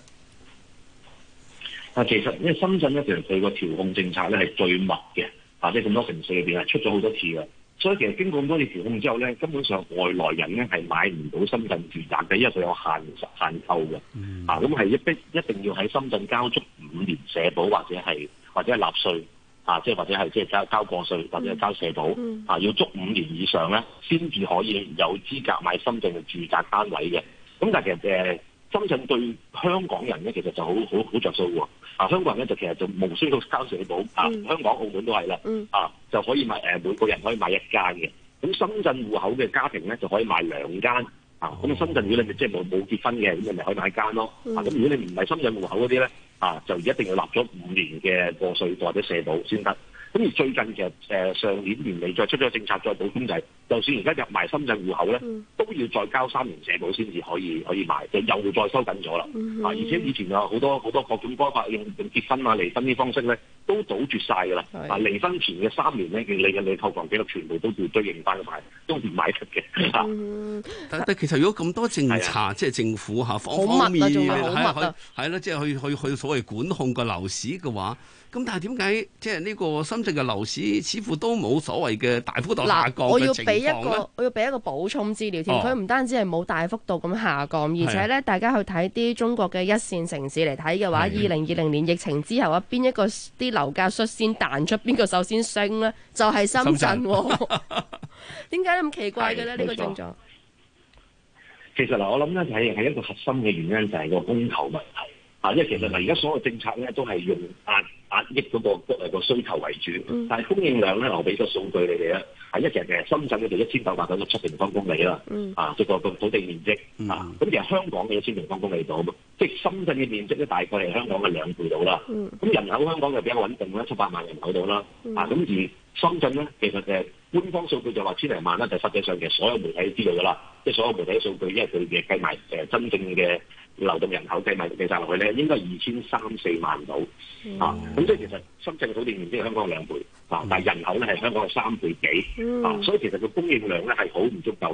其實因為深圳咧，其實佢個調控政策咧係最密嘅，即係咁多城市裏邊係出咗好多次嘅。所以其實經過咁多次調控之後咧，根本上外來人咧係買唔到深圳住宅嘅，因為佢有限購嘅。咁係一定要喺深圳交足5年社保或者係納稅即係或者係即係交個稅或者係交社保要足5年以上咧，先至可以有資格買深圳嘅住宅單位嘅。咁但係其實深圳對香港人咧，其實就好着數喎。香港人咧就其實就無需要交社保香港、澳門都係啦。就可以買每個人可以買1間嘅。咁深圳戶口嘅家庭咧就可以買2間。咁深圳如果你即係冇結婚嘅，咁你咪可以買1間咯。咁如果你唔係深圳戶口嗰啲咧，就一定要立咗5年嘅個稅或者社保先得。咁而最近其實上年年尾再出咗政策再補充就係，就算而家入埋深圳戶口咧，都要再交3年社保先至可以買，就又再收緊咗啦。而且以前有好多各種方法用結婚離婚啲方式咧，都堵絕晒㗎啦。離婚前嘅3年咧，你購房記錄全部都要對應翻去買，都唔買得嘅。 但其實如果咁多政策，即係政府方方面面係啦，即係去所謂管控個樓市嘅話，咁但係點解即係呢個深圳嘅樓市似乎都冇所謂嘅大幅度下降嘅情況咧？ 我要俾一個補充資料添，佢唔單止係冇大幅度咁下降，而且咧大家去睇啲中國嘅一線城市嚟睇嘅話，2020年疫情之後邊一個啲樓價率先彈出，邊個首先升咧？就係深圳。點解咁奇怪嘅咧？呢個症狀？ 其實我諗咧係一個核心嘅原因就係個供求問題。因為其實而家所有政策咧都係用壓抑嗰個需求為主，但係供應量咧，我俾個數據你哋啦。一其實深圳嗰度1997平方公里啦，即係個土地面積咁其實香港嘅1000平方公里度，即係深圳嘅面積咧大概係香港嘅2倍度啦。咁人口香港就比較穩定啦，700萬人口度啦。咁而深圳咧，其實官方數據就話千零萬啦，但係實際上其實所有媒體都知道㗎啦，即係所有媒體嘅數據，因為佢嘅計埋真正嘅流動人口計晒落去咧，應該2300-24萬度咁即係其實深圳嘅土地面積係香港嘅2倍但係人口咧係香港嘅3倍幾所以其實個供應量咧係好唔足夠嘅。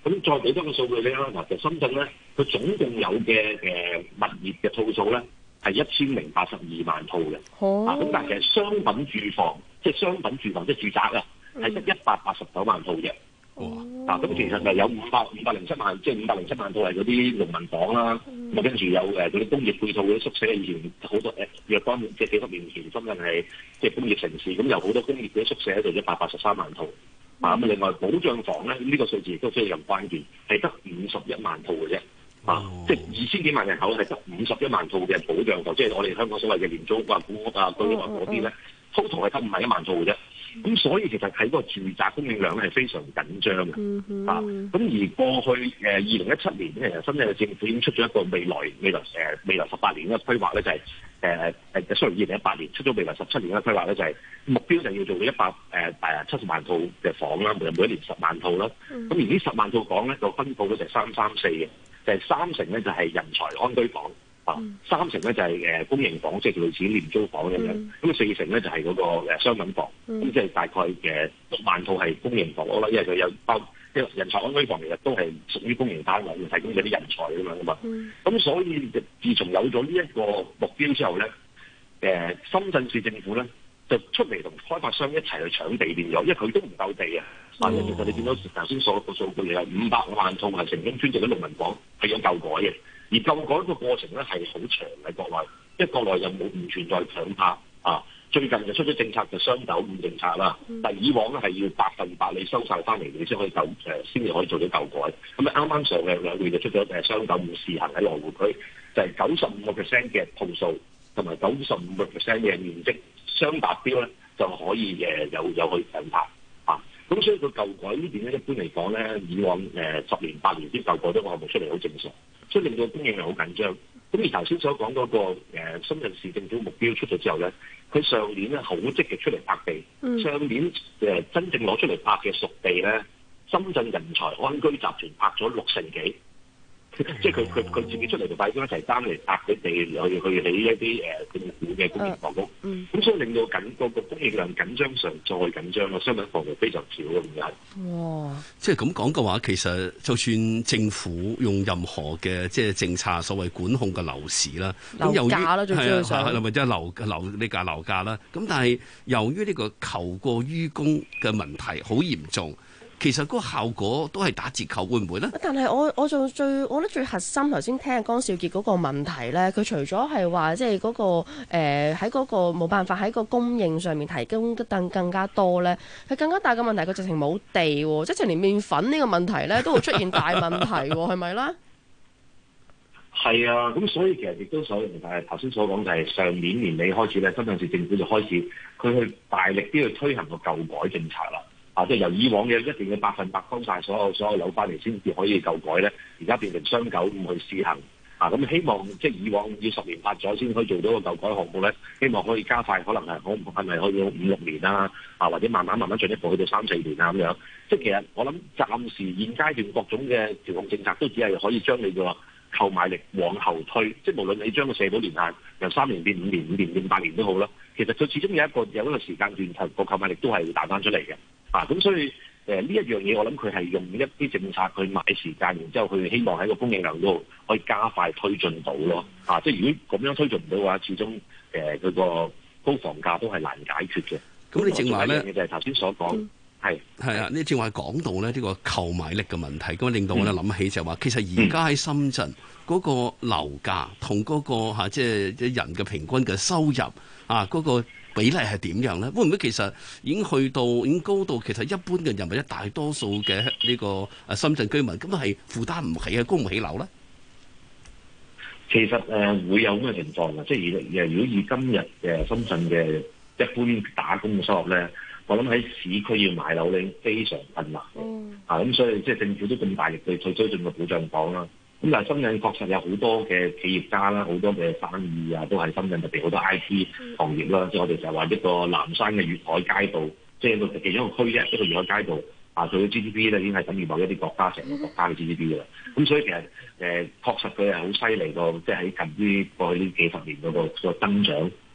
咁再俾多個數據咧，嗱就深圳咧，佢總共有嘅物業嘅套數咧係1082萬套嘅。咁但係其實商品住房，即係住宅啊，係得189萬套嘅。咁其實就有507萬，即係507萬套係嗰啲農民房啦，咁跟住有嗰啲工業配套嗰啲宿舍，以前好多若干即係幾十年前深圳係即係工業城市，咁有好多工業嘅宿舍喺度183萬套。咁另外保障房咧，呢個數字亦都非常關鍵，係得51萬套嘅啫。即係2000幾萬人口係得51萬套嘅保障房，即係我哋香港所謂嘅廉租屋啊、公屋啊、居屋啊嗰啲咧，total係得51萬套嘅啫。咁所以其實喺個住宅供應量咧係非常緊張嘅。咁而過去2017年其實深圳嘅政府已經出咗一個未來18年嘅規劃咧，就係雖然2018年出咗未來17年嘅規劃咧，就係目標就要做到170萬套嘅房啦，每年10萬套啦。咁而呢10萬套房咧，就分佈咗就係334嘅，就係3成咧就係人才安居房。3成咧就係公營房，即係類似廉租房咁樣。咁4成咧就係嗰個商品房。咁即係大概6萬套係公營房屋啦，因為佢有因為人才安居房其實都係屬於公營單位，要提供嗰啲人才咁樣噶嘛。咁所以自從有咗呢一個目標之後咧，深圳市政府咧就出嚟同開發商一齊去搶地變咗，因為佢都唔夠地啊。其實你見到頭先所個數據有500萬套係成功專做嘅農民房係有舊改嘅。而舊改個過程咧係好長嘅國內，因為國內又唔存在強拍啊。最近就出咗政策就雙斗五政策啦，但係以往咧係要100%你收晒翻嚟，你先可以先至可以做到舊改。咁啱啱上嘅2個月就出咗雙斗五試行喺羅湖區，就係95% 嘅套數同埋95% 嘅面積相達標咧，就可以有去強拍啊。咁所以個舊改呢邊咧，一般嚟講咧，以往10年8年先舊改都項目出嚟好正常。所以令到供應量好緊張。咁而頭先所講嗰個深圳市政府目標出咗之後咧，佢上年咧好積極出嚟拍地。上年真正攞出嚟拍嘅熟地咧，深圳人才安居集團拍咗60成幾。即係佢自己出嚟同大家一齊擔嚟拍啲地去起一啲政府嘅公營房屋。咁所以令到個供應量緊張上再緊張咯，商品房就非常少咯，而家。哇！即係咁講嘅話，其實就算政府用任何嘅即係政策，所謂管控嘅樓市啦，咁由於係咪即係樓價啦？咁但係由於呢個求過於供嘅問題好嚴重。其實嗰個效果都係打折扣，會唔會咧？但係我覺得最核心頭先聽阿江少傑嗰個問題咧，佢除咗係話即係嗰個喺嗰個冇辦法喺個供應上面提供更加多咧，係更加大嘅問題。佢直情冇地喎，即係連麵粉呢個問題咧都會出現大問題喎，係咪咧？係啊，咁所以其實亦都所頭先所講就係上年年尾開始咧，深圳市政府就開始佢去大力啲去推行個舊改政策啦。即係由以往嘅一定要100%收晒所有樓翻嚟先至可以舊改咧，而家變成雙九五去試行。咁希望即係以往要10年拍咗先可以做到個舊改項目咧，希望可以加快，可能係咪可以到5-6年啦？或者慢慢進一步去到3-4年啊咁樣。即係其實我諗暫時現階段各種嘅調控政策都只係可以將你個購買力往後推，即係無論你將個社保年限由3年變5年、5年變8年都好啦。其實佢始終有一個時間段，個購買力都係會彈翻出嚟嘅。咁所以呢一樣嘢，我諗佢係用一啲政策去買時間，然之後佢希望喺個供應量度可以加快推進到咯。即係如果咁樣推進唔到嘅話，始終佢個高房價都係難解決嘅。咁你正話咧，就係頭先所講，係啊，你正話講到咧呢個購買力嘅問題，咁令到我咧諗起就話，其實而家喺深圳嗰個樓價同嗰個即係人嘅平均嘅收入嗰個比例係點樣咧？會唔會其實已經高到其實一般嘅人或者大多數嘅呢個深圳居民根本係負擔唔起供唔起樓咧？其實會有咁嘅情況嘅，即係如果以今日深圳嘅一般打工嘅收入咧，我諗喺市區要買樓咧非常困難嘅。咁所以即係政府都咁大力去推進個保障房啦。咁但係深圳確實有好多嘅企業家啦，好多嘅生意都係深圳，特別好多 IT 行業啦。即係我哋就話一個南山嘅粵海街道，即係一個其中一個區啫，一個粵海街道佢嘅 GDP 咧已經係等於某一啲國家成個國家嘅 GDP 㗎啦。咁所以其實確實佢係好犀利個，即係喺近於過去呢幾十年嗰個增長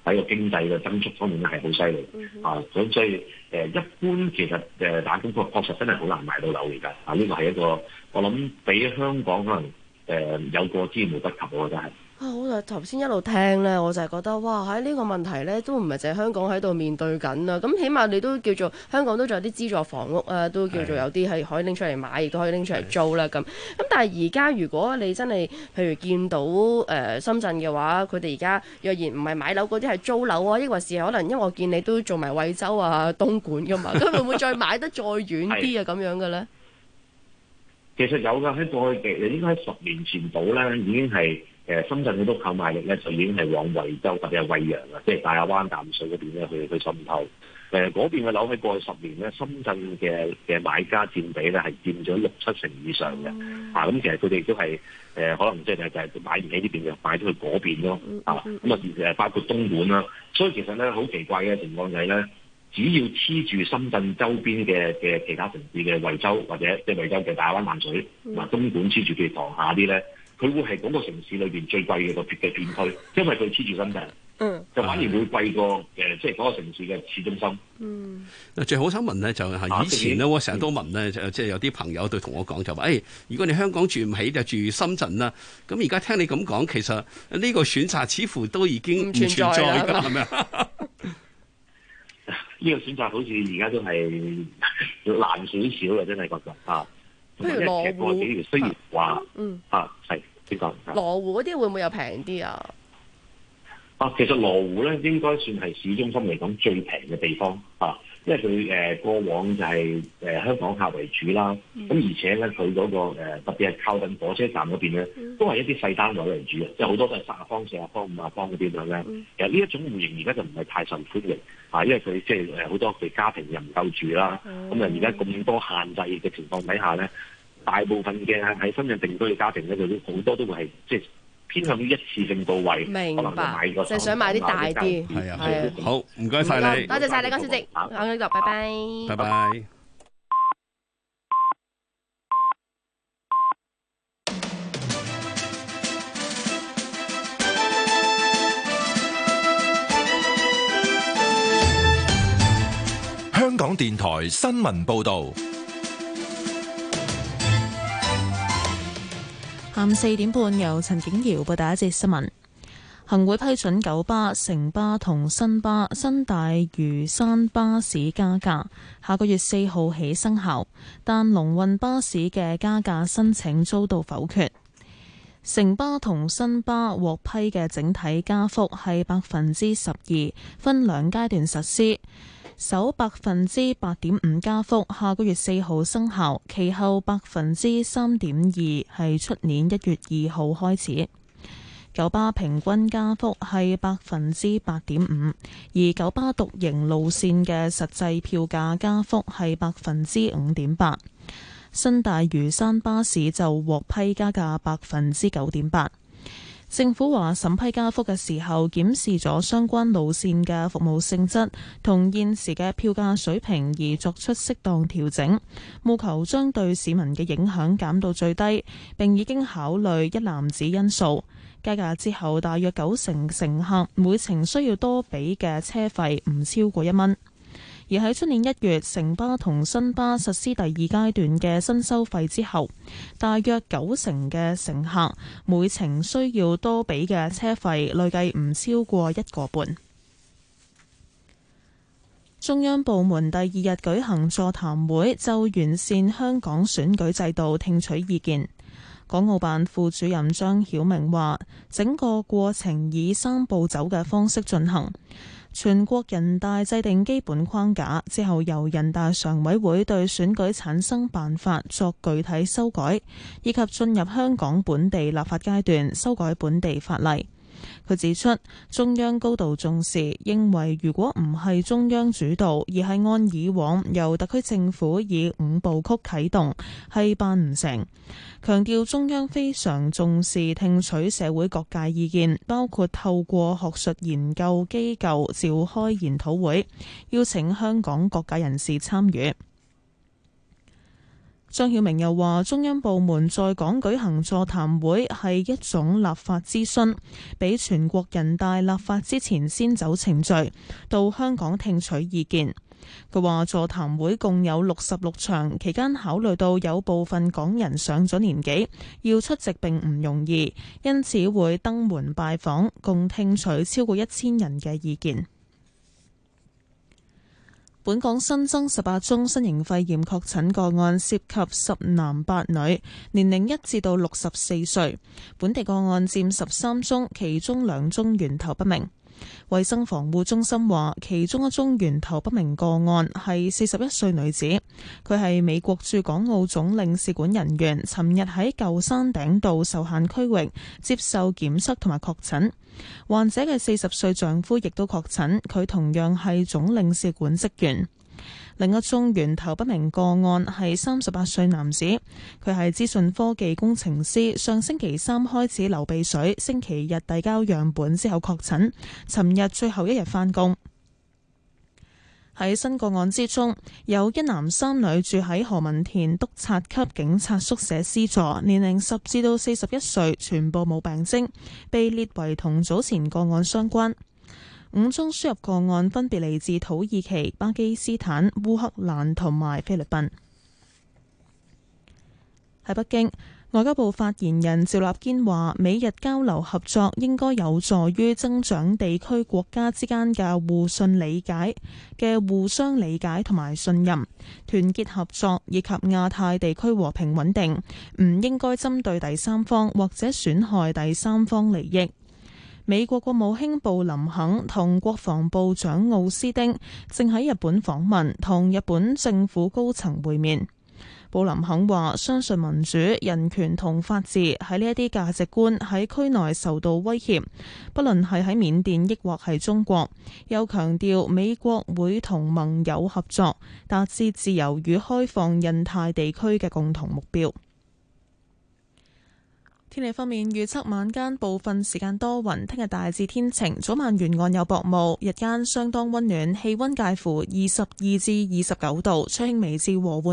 喺個經濟嘅增速方面咧係好犀利啊！咁所以一般其實打工確實真係好難買到樓而家啊！呢個係一個我諗比香港可能有過之無不及，我覺得係。 我就頭先一路聽咧，我就係覺得哇！喺呢個問題咧，都唔係淨係香港喺度面對緊啊！咁起碼你都叫做香港都仲有啲資助房屋啊，都叫做有啲係可以拎出嚟買，亦都可以拎出嚟租啦咁。咁但係而家如果你真係譬如見到深圳嘅話，佢哋而家若然唔係買樓嗰啲係租樓啊，抑或是可能因為我見你都做埋惠州啊、東莞噶嘛，咁會唔會再買得再遠啲啊咁樣嘅咧？ 其實有㗎，喺過去嘅應該喺10年前度咧，已經係。深圳好多購買力咧，就已經係往惠州特別係惠陽啊，即係大亞灣淡水嗰邊咧去滲透。嗰邊嘅樓喺過去10年咧，深圳嘅買家佔比咧係佔咗6-7成以上嘅。咁其實佢哋都係可能即係買唔起呢邊嘅，買咗去嗰邊咯。咁啊包括東莞啦。所以其實咧好奇怪嘅情況就係咧，只要黐住深圳周邊嘅其他城市嘅惠州或者即係惠州嘅大亞灣淡水，東莞黐住佢塘下啲咧。佢會係嗰個城市裏邊最貴嘅個片區，因為佢黐住深圳，就反而會貴過即係嗰個城市嘅市中心。 最好想問咧，就係以前咧，我成日都問咧，即係有啲朋友都同我講就話，如果你香港住唔起就住深圳啦。咁而家聽你咁講，其實呢個選擇似乎都已經唔存在㗎，係咪啊？ 呢個選擇好似而家都係難少少啦，真係覺得啊。 不如羅湖， 雖然話係點講？ 羅湖嗰啲會唔會又平啲啊？ 其實羅湖咧應該算係市中心嚟講最平嘅地方因為佢過往就係香港客為主啦，咁而且咧佢嗰個特別係靠近火車站嗰邊咧，都係一啲細單位為主嘅，即係好多都係30方、40方、50方嗰啲咁咧。其實呢一種戶型而家就唔係太受歡迎因為佢即係好多嘅家庭又唔夠住啦，咁而家咁多限制嘅情況底下咧，大部分嘅喺深圳定居嘅家庭咧，佢都好多都會係即係偏向於一次性到位， 明白， 就係想買啲大啲。 係啊，好，唔該晒你， 多謝晒你江小姐，講到呢度，拜拜， 拜拜。 香港電台新聞報導。 下午4點半，由陳景瑤報第一節新聞。行會批准九巴、城巴同新大嶼山巴士加價，下個月4號起生效，但龍運巴士嘅加價申請遭到否決。城巴同新巴獲批嘅整體加幅係12%，分兩階段實施。首8.5%加幅，下個月4號生效，其後3.2%係出年1月2號開始。九巴平均加幅係8.5%，而九巴獨營路線嘅實際票價加幅係5.8%。新大嶼山巴士就獲批加價9.8%。政府話審批加幅嘅時候，檢視咗相關路線嘅服務性質同現時嘅票價水平而作出適當調整，務求將對市民嘅影響減到最低，並已經考慮一籃子因素。加價之後，大約90%乘客每程需要多俾嘅車費唔超過1蚊。而喺出年1月，城巴同新巴實施第2階段嘅新收費之後，大約90%嘅乘客每程需要多俾嘅車費累計唔超過1個半。中央部門第2日舉行座談會，就完善香港選舉制度聽取意見。港澳辦副主任張曉明話，整個過程以3步走嘅方式進行。全國人大制定基本框架之後，由人大常委會對選舉產生辦法作具體修改，以及進入香港本地立法階段修改本地法例。佢指出，中央高度重視，認為如果唔係中央主導，而係按以往由特區政府以5部曲啟動，係辦唔成。強調中央非常重視聽取社會各界意見，包括透過學術研究機構召開研討會，邀請香港各界人士參與。 張曉明又話，中央部門在港舉行座談會係一種立法諮詢，比全國人大立法之前先走程序，到香港聽取意見。佢話座談會共有66場，期間考慮到有部分港人上咗年紀，要出席並唔容易，因此會登門拜訪，共聽取超過1000人嘅意見。本港新增18宗新型肺炎確診個案，涉及10男8女，年齡1至到64歲。本地個案佔13宗，其中2宗源頭不明。衛生防護中心話，其中1宗源頭不明個案係41歲女子，佢係美國駐港澳總領事館人員，尋日喺舊山頂道受限區域接受檢測同埋確診。患者嘅40歲丈夫亦都確診，佢同樣係總領事館職員。另一宗源頭不明個案係38歲男子，佢係資訊科技工程師，上星期3開始流鼻水，星期日遞交樣本之後確診，尋日最後一日返工。喺新個案之中，有1男3女住喺何文田督察級警察宿舍 C 座，年齡10至到41歲，全部冇病徵，被列為同早前個案相關。5宗輸入個案分別嚟自土耳其、巴基斯坦、烏克蘭同埋菲律賓。喺北京，外交部發言人趙立堅話，美日交流合作應該有助於增長地區國家之間嘅互相理解同埋信任，團結合作以及亞太地區和平穩定，唔應該針對第三方或者損害第三方利益。美國國務卿布林肯同國防部長奧斯丁正喺日本訪問，同日本政府高層會面。布林肯話，相信民主、人權同法治喺呢一啲價值觀喺區內受到威脅，不論係喺緬甸抑或係中國。又強調美國會同盟友合作，達至自由與開放印太地區嘅共同目標。天氣方面，預測晚間部分時間多雲，聽日大致天晴，早晚沿岸有薄霧，日間相當溫暖，氣溫介乎22至29度，吹輕微至和緩。